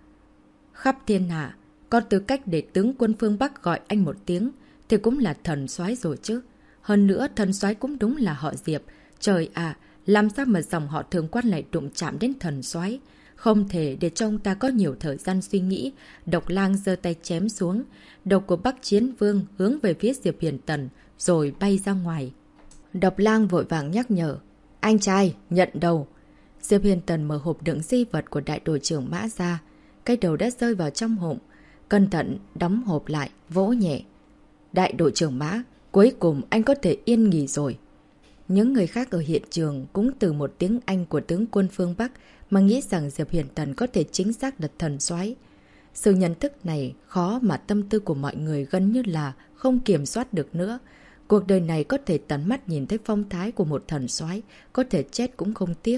S1: Khắp thiên hạ, có tư cách để tướng quân phương Bắc gọi anh một tiếng thì cũng là thần soái rồi chứ. Hơn nữa thần soái cũng đúng là họ Diệp. Trời ạ, làm sao mà dòng họ Thượng Quan lại đụng chạm đến thần soái? Không thể để cho ông ta có nhiều thời gian suy nghĩ. Độc Lang giơ tay chém xuống. Đầu của Bắc Chiến Vương hướng về phía Diệp Hiền Tần rồi bay ra ngoài. Độc Lang vội vàng nhắc nhở. Anh trai, nhận đầu. Diệp Hiền Tần mở hộp đựng di vật của đại đội trưởng Mã ra. Cái đầu đã rơi vào trong hộp. Cẩn thận đóng hộp lại, vỗ nhẹ. Đại đội trưởng Mã, cuối cùng anh có thể yên nghỉ rồi. Những người khác ở hiện trường cũng từ một tiếng Anh của tướng quân phương Bắc mà nghĩ rằng Diệp Hiền Tần có thể chính xác là thần soái. Sự nhận thức này khó mà tâm tư của mọi người gần như là không kiểm soát được nữa. Cuộc đời này có thể tận mắt nhìn thấy phong thái của một thần soái, có thể chết cũng không tiếc.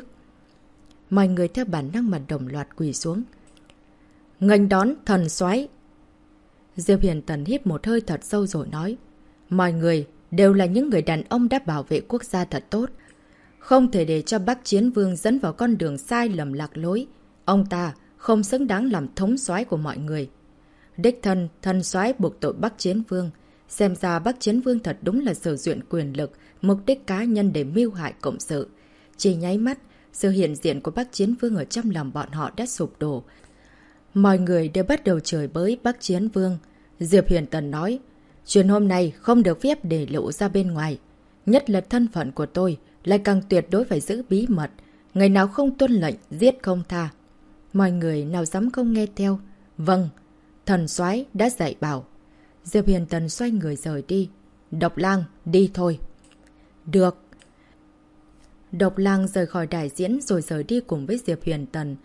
S1: Mọi người theo bản năng mà đồng loạt quỳ xuống. Nghênh đón thần soái. Diệp Hiền Tần hít một hơi thật sâu rồi nói. Mọi người đều là những người đàn ông đã bảo vệ quốc gia thật tốt. Không thể để cho Bắc Chiến Vương dẫn vào con đường sai lầm lạc lối. Ông ta không xứng đáng làm thống soái của mọi người. Đích thân, thần soái buộc tội Bắc Chiến Vương. Xem ra Bắc Chiến Vương thật đúng là sử dụng quyền lực, mục đích cá nhân để mưu hại cộng sự. Chỉ nháy mắt, sự hiện diện của Bắc Chiến Vương ở trong lòng bọn họ đã sụp đổ. Mọi người đều bắt đầu chửi bới Bắc Chiến Vương. Diệp Hiền Tần nói, chuyện hôm nay không được phép để lộ ra bên ngoài. Nhất là thân phận của tôi, lại càng tuyệt đối phải giữ bí mật. Người nào không tuân lệnh, giết không tha. Mọi người nào dám không nghe theo. Vâng, thần soái đã dạy bảo. Diệp Hiền Tần xoay người rời đi. Độc Lang, đi thôi. Được. Độc Lang rời khỏi đại diễn rồi rời đi cùng với Diệp Hiền Tần.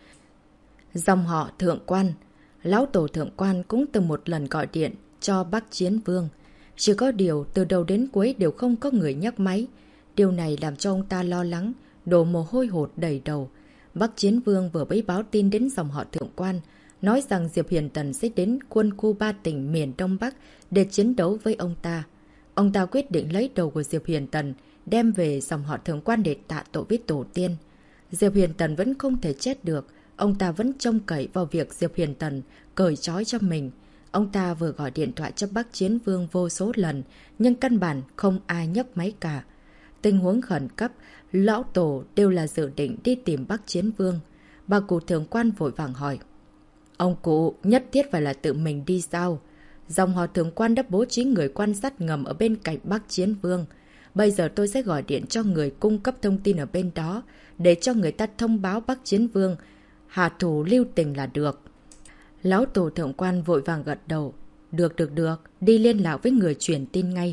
S1: Dòng họ Thượng Quan, lão tổ Thượng Quan cũng từng một lần gọi điện cho Bắc Chiến Vương. Chỉ có điều từ đầu đến cuối đều không có người nhấc máy. Điều này làm cho ông ta lo lắng, đổ mồ hôi hột đầy đầu. Bắc Chiến Vương vừa mới báo tin đến dòng họ Thượng Quan, nói rằng Diệp Hiền Tần sẽ đến quân khu 3 tỉnh miền Đông Bắc để chiến đấu với ông ta. Ông ta quyết định lấy đầu của Diệp Hiền Tần, đem về dòng họ Thượng Quan để tạ tội với tổ tiên. Diệp Hiền Tần vẫn không thể chết được. Ông ta vẫn trông cậy vào việc Diệp Hiền Tần cởi trói cho mình. Ông ta vừa gọi điện thoại cho Bắc Chiến Vương vô số lần, nhưng căn bản không ai nhấc máy cả. Tình huống khẩn cấp, lão tổ đều là dự định đi tìm Bắc Chiến Vương. Bà cụ Thượng Quan vội vàng hỏi. Ông cụ nhất thiết phải là tự mình đi sao? Dòng họ Thượng Quan đã bố trí người quan sát ngầm ở bên cạnh Bắc Chiến Vương. Bây giờ tôi sẽ gọi điện cho người cung cấp thông tin ở bên đó, để cho người ta thông báo Bắc Chiến Vương hạ thủ lưu tình là được. Lão tổ Thượng Quan vội vàng gật đầu. Được, đi liên lạc với người truyền tin ngay.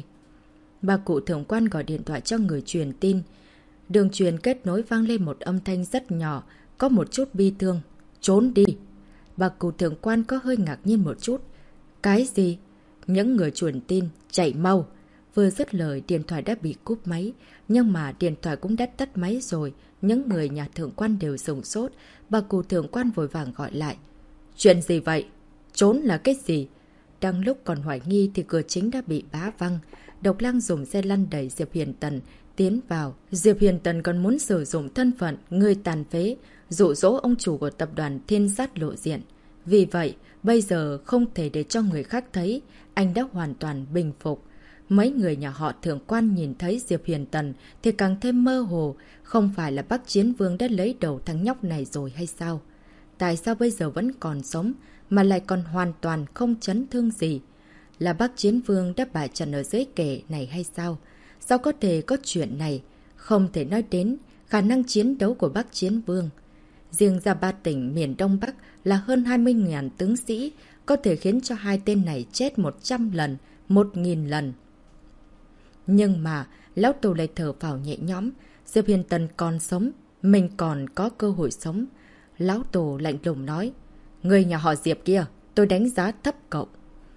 S1: Bà cụ Thượng Quan gọi điện thoại cho người truyền tin. Đường truyền kết nối vang lên một âm thanh rất nhỏ, có một chút bi thương. Trốn đi. Bà cụ Thượng Quan có hơi ngạc nhiên một chút. Cái gì? Những người truyền tin, chạy mau. Vừa dứt lời, điện thoại đã bị cúp máy. Nhưng mà điện thoại cũng đã tắt máy rồi. Những người nhà Thượng Quan đều sửng sốt. Bà cụ Thượng Quan vội vàng gọi lại. Chuyện gì vậy? Trốn là cái gì? Đang lúc còn hoài nghi thì cửa chính đã bị bá văng. Độc Lang dùng xe lăn đẩy Diệp Hiền Tần tiến vào. Diệp Hiền Tần còn muốn sử dụng thân phận người tàn phế, dụ dỗ ông chủ của tập đoàn Thiên Sát lộ diện. Vì vậy, bây giờ không thể để cho người khác thấy, anh đã hoàn toàn bình phục. Mấy người nhà họ Thượng Quan nhìn thấy Diệp Hiền Tần thì càng thêm mơ hồ, không phải là Bắc Chiến Vương đã lấy đầu thằng nhóc này rồi hay sao? Tại sao bây giờ vẫn còn sống mà lại còn hoàn toàn không chấn thương gì? Là Bắc Chiến Vương đã bại trận ở dưới kẻ này hay sao? Sao có thể có chuyện này? Không thể nói đến khả năng chiến đấu của Bắc Chiến Vương. Riêng ra 3 tỉnh miền Đông Bắc là hơn 20.000 tướng sĩ, có thể khiến cho hai tên này chết 100 lần, 1000 lần. Nhưng mà, lão Tổ lại thở phào nhẹ nhõm. Diệp Huyền Tần còn sống, mình còn có cơ hội sống. Lão Tổ lạnh lùng nói, người nhà họ Diệp kia, tôi đánh giá thấp cậu.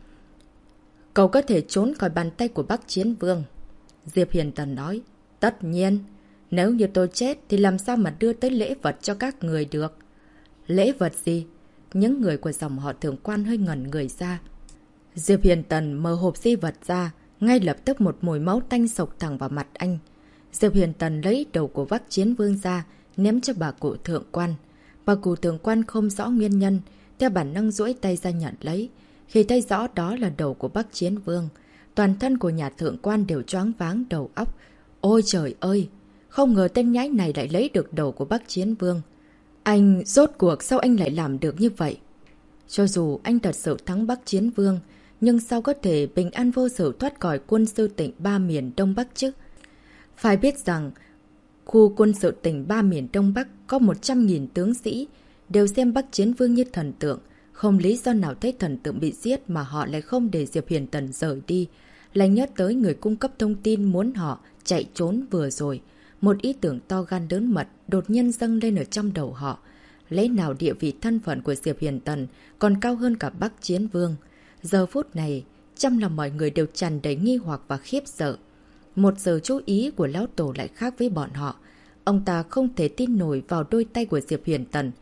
S1: Cậu có thể trốn khỏi bàn tay của Bắc Chiến Vương. Diệp Huyền Tần nói, tất nhiên, nếu như tôi chết thì làm sao mà đưa tới lễ vật cho các người được. Lễ vật gì? Những người của dòng họ Thượng Quan hơi ngẩn người ra. Diệp Huyền Tần mở hộp di vật ra, ngay lập tức một mùi máu tanh sộc thẳng vào mặt anh. Diệp Huyền Tần lấy đầu của Bắc Chiến Vương ra, ném cho bà cụ Thượng Quan. Bà cụ Thượng Quan không rõ nguyên nhân, theo bản năng duỗi tay ra nhận lấy. Khi thấy rõ đó là đầu của Bắc Chiến Vương, toàn thân của nhà Thượng Quan đều choáng váng đầu óc. Ôi trời ơi! Không ngờ tên nhái này lại lấy được đầu của Bắc Chiến Vương. Anh, rốt cuộc sao anh lại làm được như vậy? Cho dù anh thật sự thắng Bắc Chiến Vương, nhưng sao có thể bình an vô sự thoát khỏi quân sự tỉnh ba miền Đông Bắc chứ? Phải biết rằng, khu quân sự tỉnh ba miền Đông Bắc có 100.000 tướng sĩ, đều xem Bắc Chiến Vương như thần tượng. Không lý do nào thấy thần tượng bị giết mà họ lại không để Diệp Huyền Tần rời đi. Lại nhớ tới người cung cấp thông tin muốn họ chạy trốn vừa rồi. Một ý tưởng to gan lớn mật đột nhiên dâng lên ở trong đầu họ. Lẽ nào địa vị thân phận của Diệp Huyền Tần còn cao hơn cả Bắc Chiến Vương? Giờ phút này, trong lòng mọi người đều tràn đầy nghi hoặc và khiếp sợ. Một giờ chú ý của lão Tổ lại khác với bọn họ. Ông ta không thể tin nổi vào đôi tay của Diệp Huyền Tần.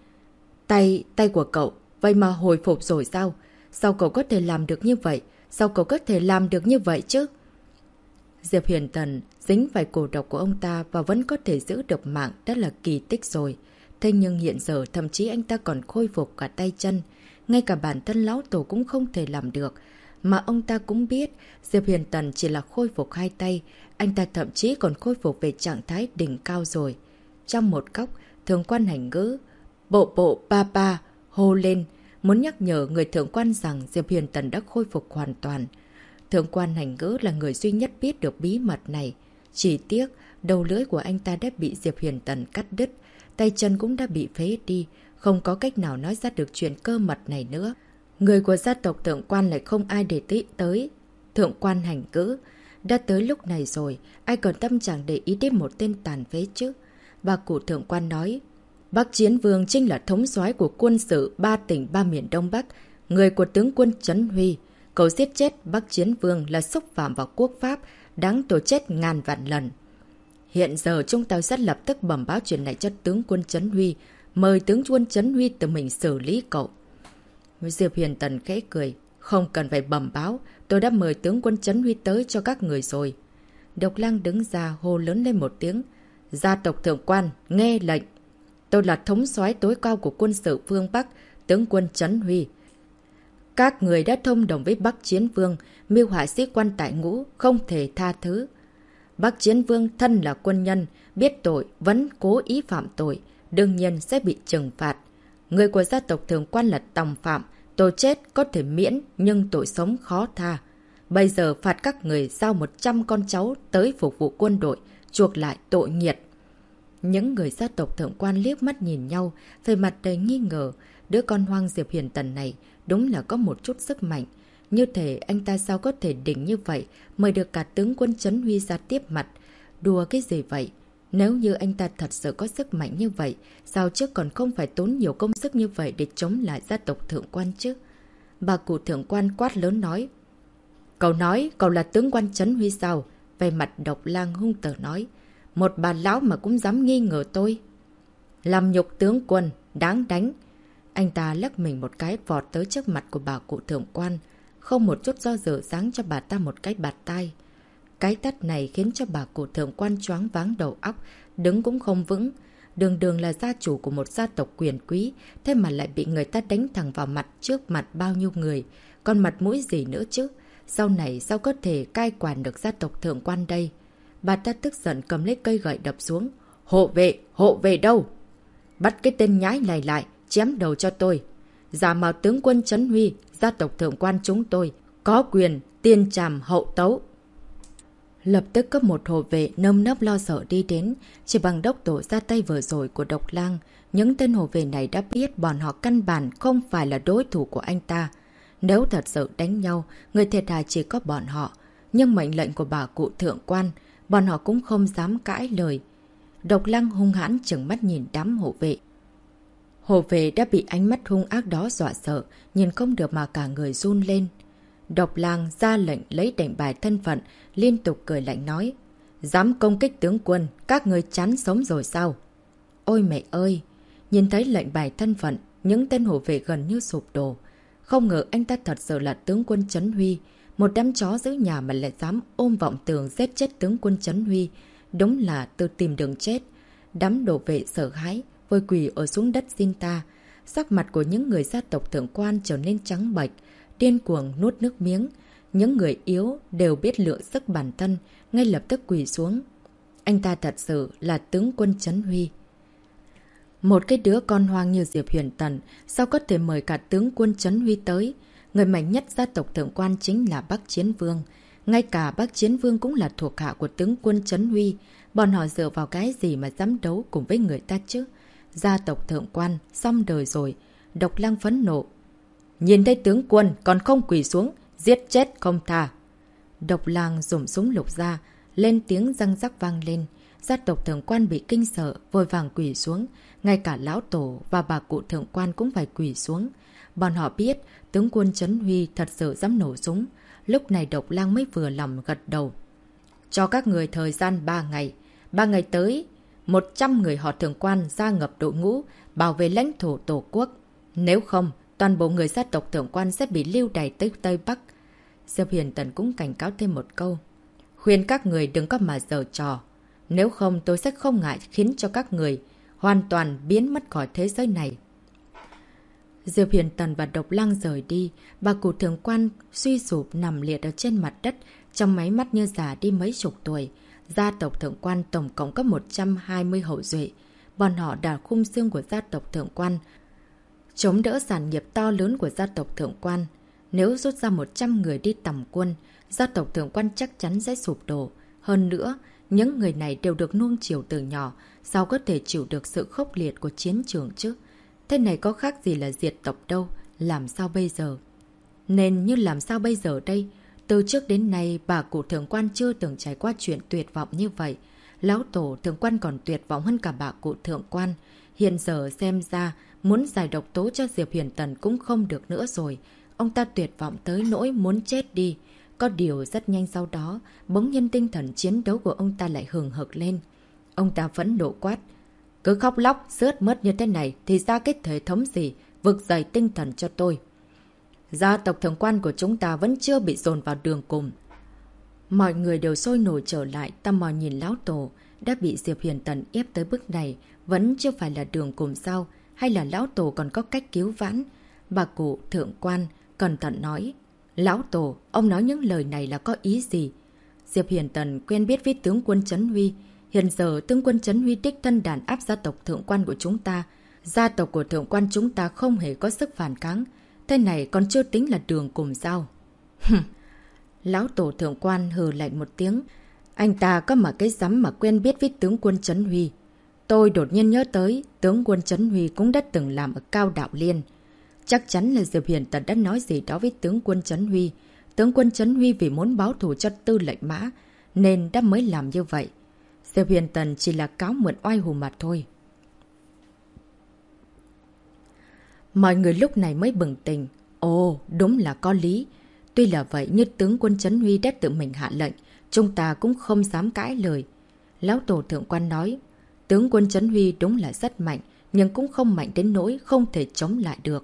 S1: Tay của cậu, vậy mà hồi phục rồi sao? Sao cậu có thể làm được như vậy? Sao cậu có thể làm được như vậy chứ? Diệp Huyền Tần dính phải cổ độc của ông ta và vẫn có thể giữ được mạng đã là kỳ tích rồi. Thế nhưng hiện giờ thậm chí anh ta còn khôi phục cả tay chân. Ngay cả bản thân lão Tổ cũng không thể làm được. Mà ông ta cũng biết Diệp Huyền Tần chỉ là khôi phục hai tay. Anh ta thậm chí còn khôi phục về trạng thái đỉnh cao rồi. Trong một góc, Thượng Quan Hành Ngữ bộ ba hô lên, muốn nhắc nhở người Thượng Quan rằng Diệp Huyền Tần đã khôi phục hoàn toàn. Thượng Quan Hành Ngữ là người duy nhất biết được bí mật này. Chỉ tiếc, đầu lưỡi của anh ta đã bị Diệp Huyền Tần cắt đứt, tay chân cũng đã bị phế đi, không có cách nào nói ra được chuyện cơ mật này nữa. Người của gia tộc Thượng Quan lại không ai để ý tới Thượng Quan Hành Ngữ. Đã tới lúc này rồi, ai còn tâm trạng để ý đến một tên tàn phế chứ? Bà cụ Thượng Quan nói, Bắc Chiến Vương chính là thống soái của quân sự ba tỉnh ba miền Đông Bắc, người của tướng quân Trấn Huy. Cậu giết chết Bắc Chiến Vương là xúc phạm vào quốc pháp, đáng tổ chết ngàn vạn lần. Hiện giờ chúng ta sẽ lập tức bẩm báo chuyện này cho tướng quân Trấn Huy, mời tướng quân Trấn Huy tự mình xử lý cậu. Diệp Huyền Tần khẽ cười, không cần phải bẩm báo, tôi đã mời tướng quân Trấn Huy tới cho các người rồi. Độc Lang đứng ra hô lớn lên một tiếng, gia tộc Thượng Quan, nghe lệnh. Tôi là thống soái tối cao của quân sự phương Bắc, tướng quân Trấn Huy. Các người đã thông đồng với Bắc Chiến Vương, mưu hại sĩ quan tại ngũ, không thể tha thứ. Bắc Chiến Vương thân là quân nhân, biết tội, vẫn cố ý phạm tội, đương nhiên sẽ bị trừng phạt. Người của gia tộc Thượng Quan là tòng phạm, tội chết có thể miễn, nhưng tội sống khó tha. Bây giờ phạt các người giao 100 con cháu tới phục vụ quân đội, chuộc lại tội nghiệt. Những người gia tộc Thượng Quan liếc mắt nhìn nhau, về mặt đầy nghi ngờ, đứa con hoang Diệp Huyền Tần này đúng là có một chút sức mạnh. Như thể anh ta sao có thể đỉnh như vậy, mời được cả tướng quân Trấn Huy ra tiếp mặt. Đùa cái gì vậy? Nếu như anh ta thật sự có sức mạnh như vậy, sao trước còn không phải tốn nhiều công sức như vậy để chống lại gia tộc Thượng Quan chứ? Bà cụ Thượng Quan quát lớn nói. Cậu nói cậu là tướng quân Trấn Huy sao? Về mặt Độc Lang hung tợn nói. Một bà lão mà cũng dám nghi ngờ tôi. Làm nhục tướng quân, đáng đánh. Anh ta lắc mình một cái vọt tới trước mặt của bà cụ Thượng Quan, không một chút do dự giáng cho bà ta một cái bạt tai. Cái tát này khiến cho bà cụ Thượng Quan choáng váng đầu óc, đứng cũng không vững. Đường đường là gia chủ của một gia tộc quyền quý, thế mà lại bị người ta đánh thẳng vào mặt trước mặt bao nhiêu người. Còn mặt mũi gì nữa chứ? Sau này sao có thể cai quản được gia tộc Thượng Quan đây? Bà ta tức giận cầm lấy cây gậy đập xuống. Hộ vệ đâu? Bắt cái tên nhái này lại, chém đầu cho tôi. Giả mạo tướng quân Trấn Huy, gia tộc Thượng Quan chúng tôi, có quyền tiên trảm hậu tấu. Lập tức có một hộ vệ nơm nớp lo sợ đi đến, chỉ bằng đốc tổ ra tay vừa rồi của Độc Lang. Những tên hộ vệ này đã biết bọn họ căn bản không phải là đối thủ của anh ta. Nếu thật sự đánh nhau, người thiệt hại chỉ có bọn họ. Nhưng mệnh lệnh của bà cụ thượng quan, bọn họ cũng không dám cãi lời. Độc Lăng hung hãn trừng mắt nhìn đám hộ vệ. Hộ vệ đã bị ánh mắt hung ác đó dọa sợ, nhìn không được mà cả người run lên. Độc Lang ra lệnh lấy đệnh bài thân phận, liên tục cười lạnh nói. Dám công kích tướng quân, các người chán sống rồi sao? Ôi mẹ ơi! Nhìn thấy lệnh bài thân phận, những tên hộ vệ gần như sụp đổ. Không ngờ anh ta thật sự là tướng quân Trấn Huy. Một đám chó giữ nhà mà lại dám ôm vọng tưởng giết chết tướng quân Trấn Huy. Đúng là tự tìm đường chết. Đám hộ vệ sợ hãi, vội quỳ ở xuống đất xin ta. Sắc mặt của những người gia tộc thượng quan trở nên trắng bệch, điên cuồng nuốt nước miếng. Những người yếu đều biết lượng sức bản thân, ngay lập tức quỳ xuống. Anh ta thật sự là tướng quân Trấn Huy. Một cái đứa con hoang như Diệp Huyền Tần, sao có thể mời cả tướng quân Trấn Huy tới? Người mạnh nhất gia tộc thượng quan chính là Bắc Chiến Vương. Ngay cả Bắc Chiến Vương cũng là thuộc hạ của tướng quân Trấn Huy. Bọn họ dựa vào cái gì mà dám đấu cùng với người ta chứ? Gia tộc thượng quan, xong đời rồi. Độc Lăng phẫn nộ. Nhìn thấy tướng quân còn không quỳ xuống, giết chết không tha. Độc Lang dùng súng lục ra, lên tiếng răng rắc vang lên. Gia tộc thượng quan bị kinh sợ, vội vàng quỳ xuống. Ngay cả lão tổ và bà cụ thượng quan cũng phải quỳ xuống. Bọn họ biết tướng quân Trấn Huy thật sự dám nổ súng. Lúc này Độc Lang mới vừa lòng gật đầu. Cho các người thời gian 3 ngày. 3 ngày tới, 100 người họ thượng quan gia ngập đội ngũ, bảo vệ lãnh thổ tổ quốc. Nếu không, toàn bộ người gia tộc thượng quan sẽ bị lưu đày tới Tây Bắc. Diệp Huyền Tần cũng cảnh cáo thêm một câu. Khuyên các người đừng có mà giở trò. Nếu không tôi sẽ không ngại khiến cho các người hoàn toàn biến mất khỏi thế giới này. Diệp Huyền Tần và Độc Lăng rời đi, bà cụ thượng quan suy sụp nằm liệt ở trên mặt đất, trong máy mắt như già đi mấy chục tuổi. Gia tộc thượng quan tổng cộng có 120 hậu duệ. Bọn họ đào khung xương của gia tộc thượng quan, chống đỡ sản nghiệp to lớn của gia tộc thượng quan. Nếu rút ra 100 người đi tầm quân, gia tộc thượng quan chắc chắn sẽ sụp đổ. Hơn nữa, những người này đều được nuông chiều từ nhỏ, sao có thể chịu được sự khốc liệt của chiến trường chứ? Thế này có khác gì là diệt tộc đâu, làm sao bây giờ? Nên như làm sao bây giờ đây? Từ trước đến nay, bà cụ thượng quan chưa từng trải qua chuyện tuyệt vọng như vậy. Lão tổ thượng quan còn tuyệt vọng hơn cả bà cụ thượng quan. Hiện giờ xem ra, muốn giải độc tố cho Diệp Huyền Tần cũng không được nữa rồi. Ông ta tuyệt vọng tới nỗi muốn chết đi. Có điều rất nhanh sau đó, bỗng nhiên tinh thần chiến đấu của ông ta lại hừng hực lên. Ông ta vẫn nộ quát. Cứ khóc lóc, sướt mướt như thế này thì ra cái hệ thống gì, vực dậy tinh thần cho tôi. Gia tộc thượng quan của chúng ta vẫn chưa bị dồn vào đường cùng. Mọi người đều sôi nổi trở lại, tò mò nhìn lão tổ. Đã bị Diệp Huyền Tần ép tới bước này, vẫn chưa phải là đường cùng sao? Hay là lão tổ còn có cách cứu vãn? Bà cụ thượng quan cẩn thận nói. Lão tổ, ông nói những lời này là có ý gì? Diệp Huyền Tần quen biết với tướng quân Trấn Huy. Hiện giờ tướng quân Trấn Huy đích thân đàn áp gia tộc thượng quan của chúng ta. Gia tộc của thượng quan chúng ta không hề có sức phản kháng. Thế này còn chưa tính là đường cùng sao? Lão tổ thượng quan hừ lạnh một tiếng. Anh ta có mà cái dám mà quen biết với tướng quân Trấn Huy. Tôi đột nhiên nhớ tới, tướng quân Trấn Huy cũng đã từng làm ở Cao Đạo Liên. Chắc chắn là Diệp Huyền Tần đã nói gì đó với tướng quân Trấn Huy. Tướng quân Trấn Huy vì muốn báo thù cho Tư Lệnh Mã, nên đã mới làm như vậy. Diệp Huyền Tần chỉ là cáo mượn oai hùng mà thôi. Mọi người lúc này mới bừng tỉnh. Ồ, đúng là có lý. Tuy là vậy, như tướng quân Trấn Huy đã tự mình hạ lệnh, chúng ta cũng không dám cãi lời. Lão tổ thượng quan nói, tướng quân Trấn Huy đúng là rất mạnh, nhưng cũng không mạnh đến nỗi không thể chống lại được.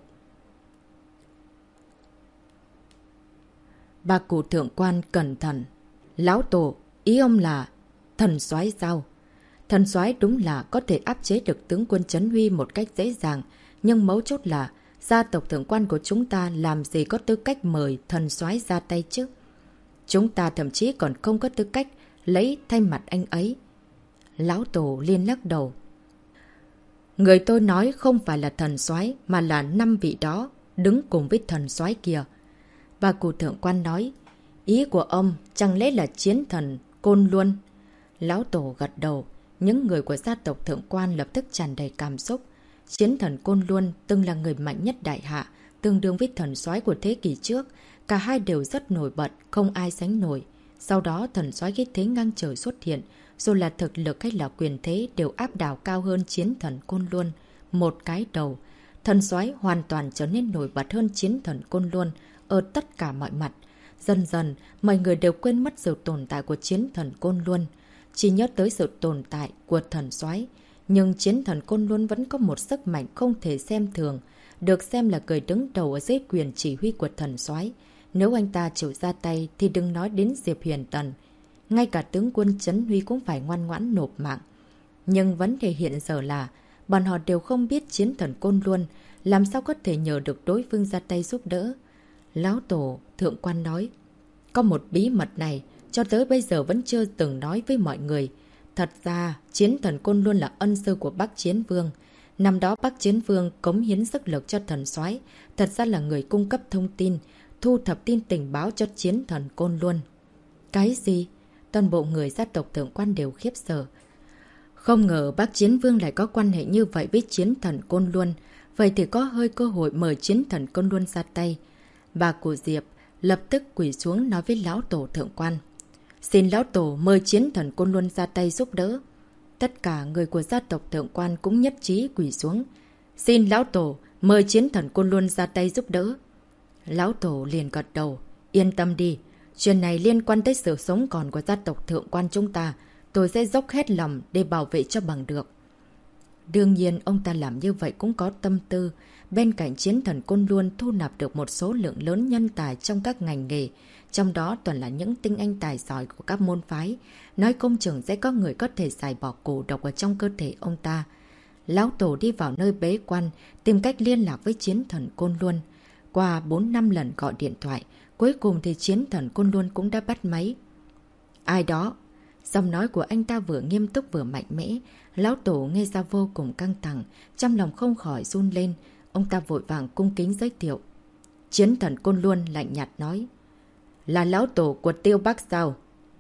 S1: Bà cụ thượng quan cẩn thận. Lão tổ, ý ông là thần soái sao? Thần soái đúng là có thể áp chế được tướng quân Trấn Huy một cách dễ dàng, nhưng mấu chốt là gia tộc thượng quan của chúng ta làm gì có tư cách mời thần soái ra tay chứ? Chúng ta thậm chí còn không có tư cách lấy thay mặt anh ấy. Lão tổ liên lắc đầu. Người tôi nói không phải là thần soái mà là 5 vị đó, đứng cùng với thần soái kia. Bà cụ thượng quan nói, ý của ông chẳng lẽ là chiến thần Côn Luân? Lão tổ gật đầu, những người của gia tộc thượng quan lập tức tràn đầy cảm xúc. Chiến thần Côn Luân từng là người mạnh nhất đại hạ, tương đương với thần soái của thế kỷ trước. Cả hai đều rất nổi bật, không ai sánh nổi. Sau đó thần soái khí thế ngang trời xuất hiện, dù là thực lực hay là quyền thế đều áp đảo cao hơn chiến thần Côn Luân. Một cái đầu, thần soái hoàn toàn trở nên nổi bật hơn chiến thần Côn Luân ở tất cả mọi mặt. Dần dần, mọi người đều quên mất sự tồn tại của chiến thần Côn Luân, chỉ nhớ tới sự tồn tại của thần soái. Nhưng chiến thần Côn Luân vẫn có một sức mạnh không thể xem thường, được xem là người đứng đầu ở dưới quyền chỉ huy của thần soái. Nếu anh ta chịu ra tay thì đừng nói đến Diệp Huyền Tần, ngay cả tướng quân Trấn Huy cũng phải ngoan ngoãn nộp mạng. Nhưng vấn đề hiện giờ là bọn họ đều không biết chiến thần Côn Luân làm sao có thể nhờ được đối phương ra tay giúp đỡ. Lão Tổ Thượng Quan nói, có một bí mật này cho tới bây giờ vẫn chưa từng nói với mọi người. Thật ra, chiến thần Côn Luân là ân sư của Bắc Chiến Vương. Năm đó Bắc Chiến Vương cống hiến sức lực cho thần soái, thật ra là người cung cấp thông tin, thu thập tin tình báo cho chiến thần Côn Luân. Cái gì? Toàn bộ người gia tộc Thượng Quan đều khiếp sợ. Không ngờ Bắc Chiến Vương lại có quan hệ như vậy với chiến thần Côn Luân. Vậy thì có hơi cơ hội mời chiến thần Côn Luân ra tay. Bà của Diệp lập tức quỳ xuống nói với Lão Tổ Thượng Quan. Xin Lão Tổ mời chiến thần Côn Luân ra tay giúp đỡ. Tất cả người của gia tộc Thượng Quan cũng nhất trí quỳ xuống. Xin Lão Tổ mời chiến thần Côn Luân ra tay giúp đỡ. Lão Tổ liền gật đầu. Yên tâm đi, chuyện này liên quan tới sự sống còn của gia tộc Thượng Quan chúng ta. Tôi sẽ dốc hết lòng để bảo vệ cho bằng được. Đương nhiên ông ta làm như vậy cũng có tâm tư. Bên cạnh chiến thần Côn Luân thu nạp được một số lượng lớn nhân tài trong các ngành nghề, trong đó toàn là những tinh anh tài giỏi của các môn phái. Nói không chừng sẽ có người có thể giải bỏ cổ độc ở trong cơ thể ông ta. Lão Tổ đi vào nơi bế quan, tìm cách liên lạc với chiến thần Côn Luân. Qua 4-5 lần gọi điện thoại, cuối cùng thì chiến thần Côn Luân cũng đã bắt máy. Ai đó? Giọng nói của anh ta vừa nghiêm túc vừa mạnh mẽ. Lão Tổ nghe ra vô cùng căng thẳng, trong lòng không khỏi run lên. Ông ta vội vàng cung kính giới thiệu. Chiến thần Côn Luân lạnh nhạt nói. Là Lão Tổ của Tiêu Bắc sao?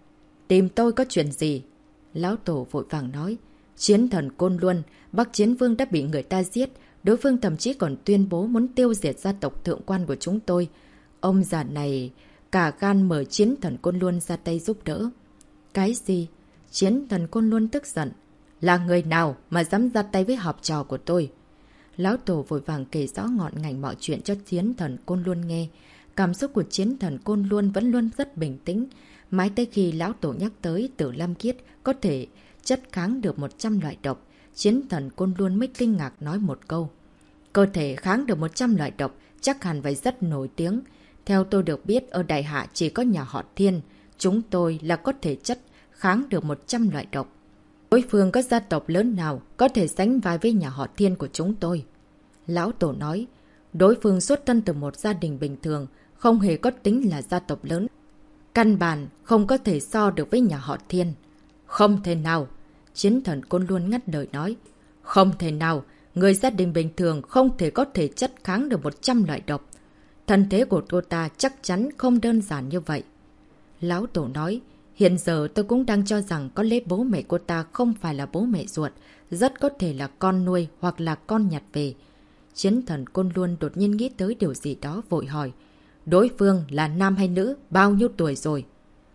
S1: Tìm tôi có chuyện gì? Lão Tổ vội vàng nói. Chiến thần Côn Luân, Bắc Chiến Vương đã bị người ta giết. Đối phương thậm chí còn tuyên bố muốn tiêu diệt gia tộc Thượng Quan của chúng tôi. Ông già này cả gan mời chiến thần Côn Luân ra tay giúp đỡ. Cái gì? Chiến thần Côn Luân tức giận. Là người nào mà dám ra tay với học trò của tôi? Lão Tổ vội vàng kể rõ ngọn ngành mọi chuyện cho chiến thần Côn Luân nghe. Cảm xúc của chiến thần Côn Luân vẫn luôn rất bình tĩnh. Mãi tới khi Lão Tổ nhắc tới Tử Lam Kiết có thể chất kháng được 100 loại độc, chiến thần Côn Luân mới kinh ngạc nói một câu. Cơ thể kháng được 100 loại độc chắc hẳn phải rất nổi tiếng. Theo tôi được biết ở Đại Hạ chỉ có nhà họ Thiên. Chúng tôi là có thể chất kháng được 100 loại độc. Đối phương có gia tộc lớn nào có thể sánh vai với nhà họ Thiên của chúng tôi? Lão Tổ nói, đối phương xuất thân từ một gia đình bình thường, không hề có tính là gia tộc lớn. Căn bản không có thể so được với nhà họ Thiên. Không thể nào. Chiến thần Côn Luân ngắt lời nói. Không thể nào. Người gia đình bình thường không thể có thể chất kháng được 100 loại độc. Thân thế của cô ta chắc chắn không đơn giản như vậy. Lão Tổ nói, hiện giờ tôi cũng đang cho rằng có lẽ bố mẹ cô ta không phải là bố mẹ ruột, rất có thể là con nuôi hoặc là con nhặt về. Chiến thần Côn Luân đột nhiên nghĩ tới điều gì đó vội hỏi. Đối phương là nam hay nữ, bao nhiêu tuổi rồi?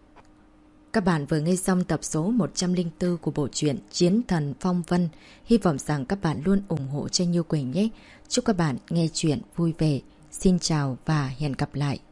S1: Các bạn vừa nghe xong tập số 104 của bộ truyện Chiến thần Phong Vân. Hy vọng rằng các bạn luôn ủng hộ cho Như Quỳnh nhé. Chúc các bạn nghe chuyện vui vẻ. Xin chào và hẹn gặp lại.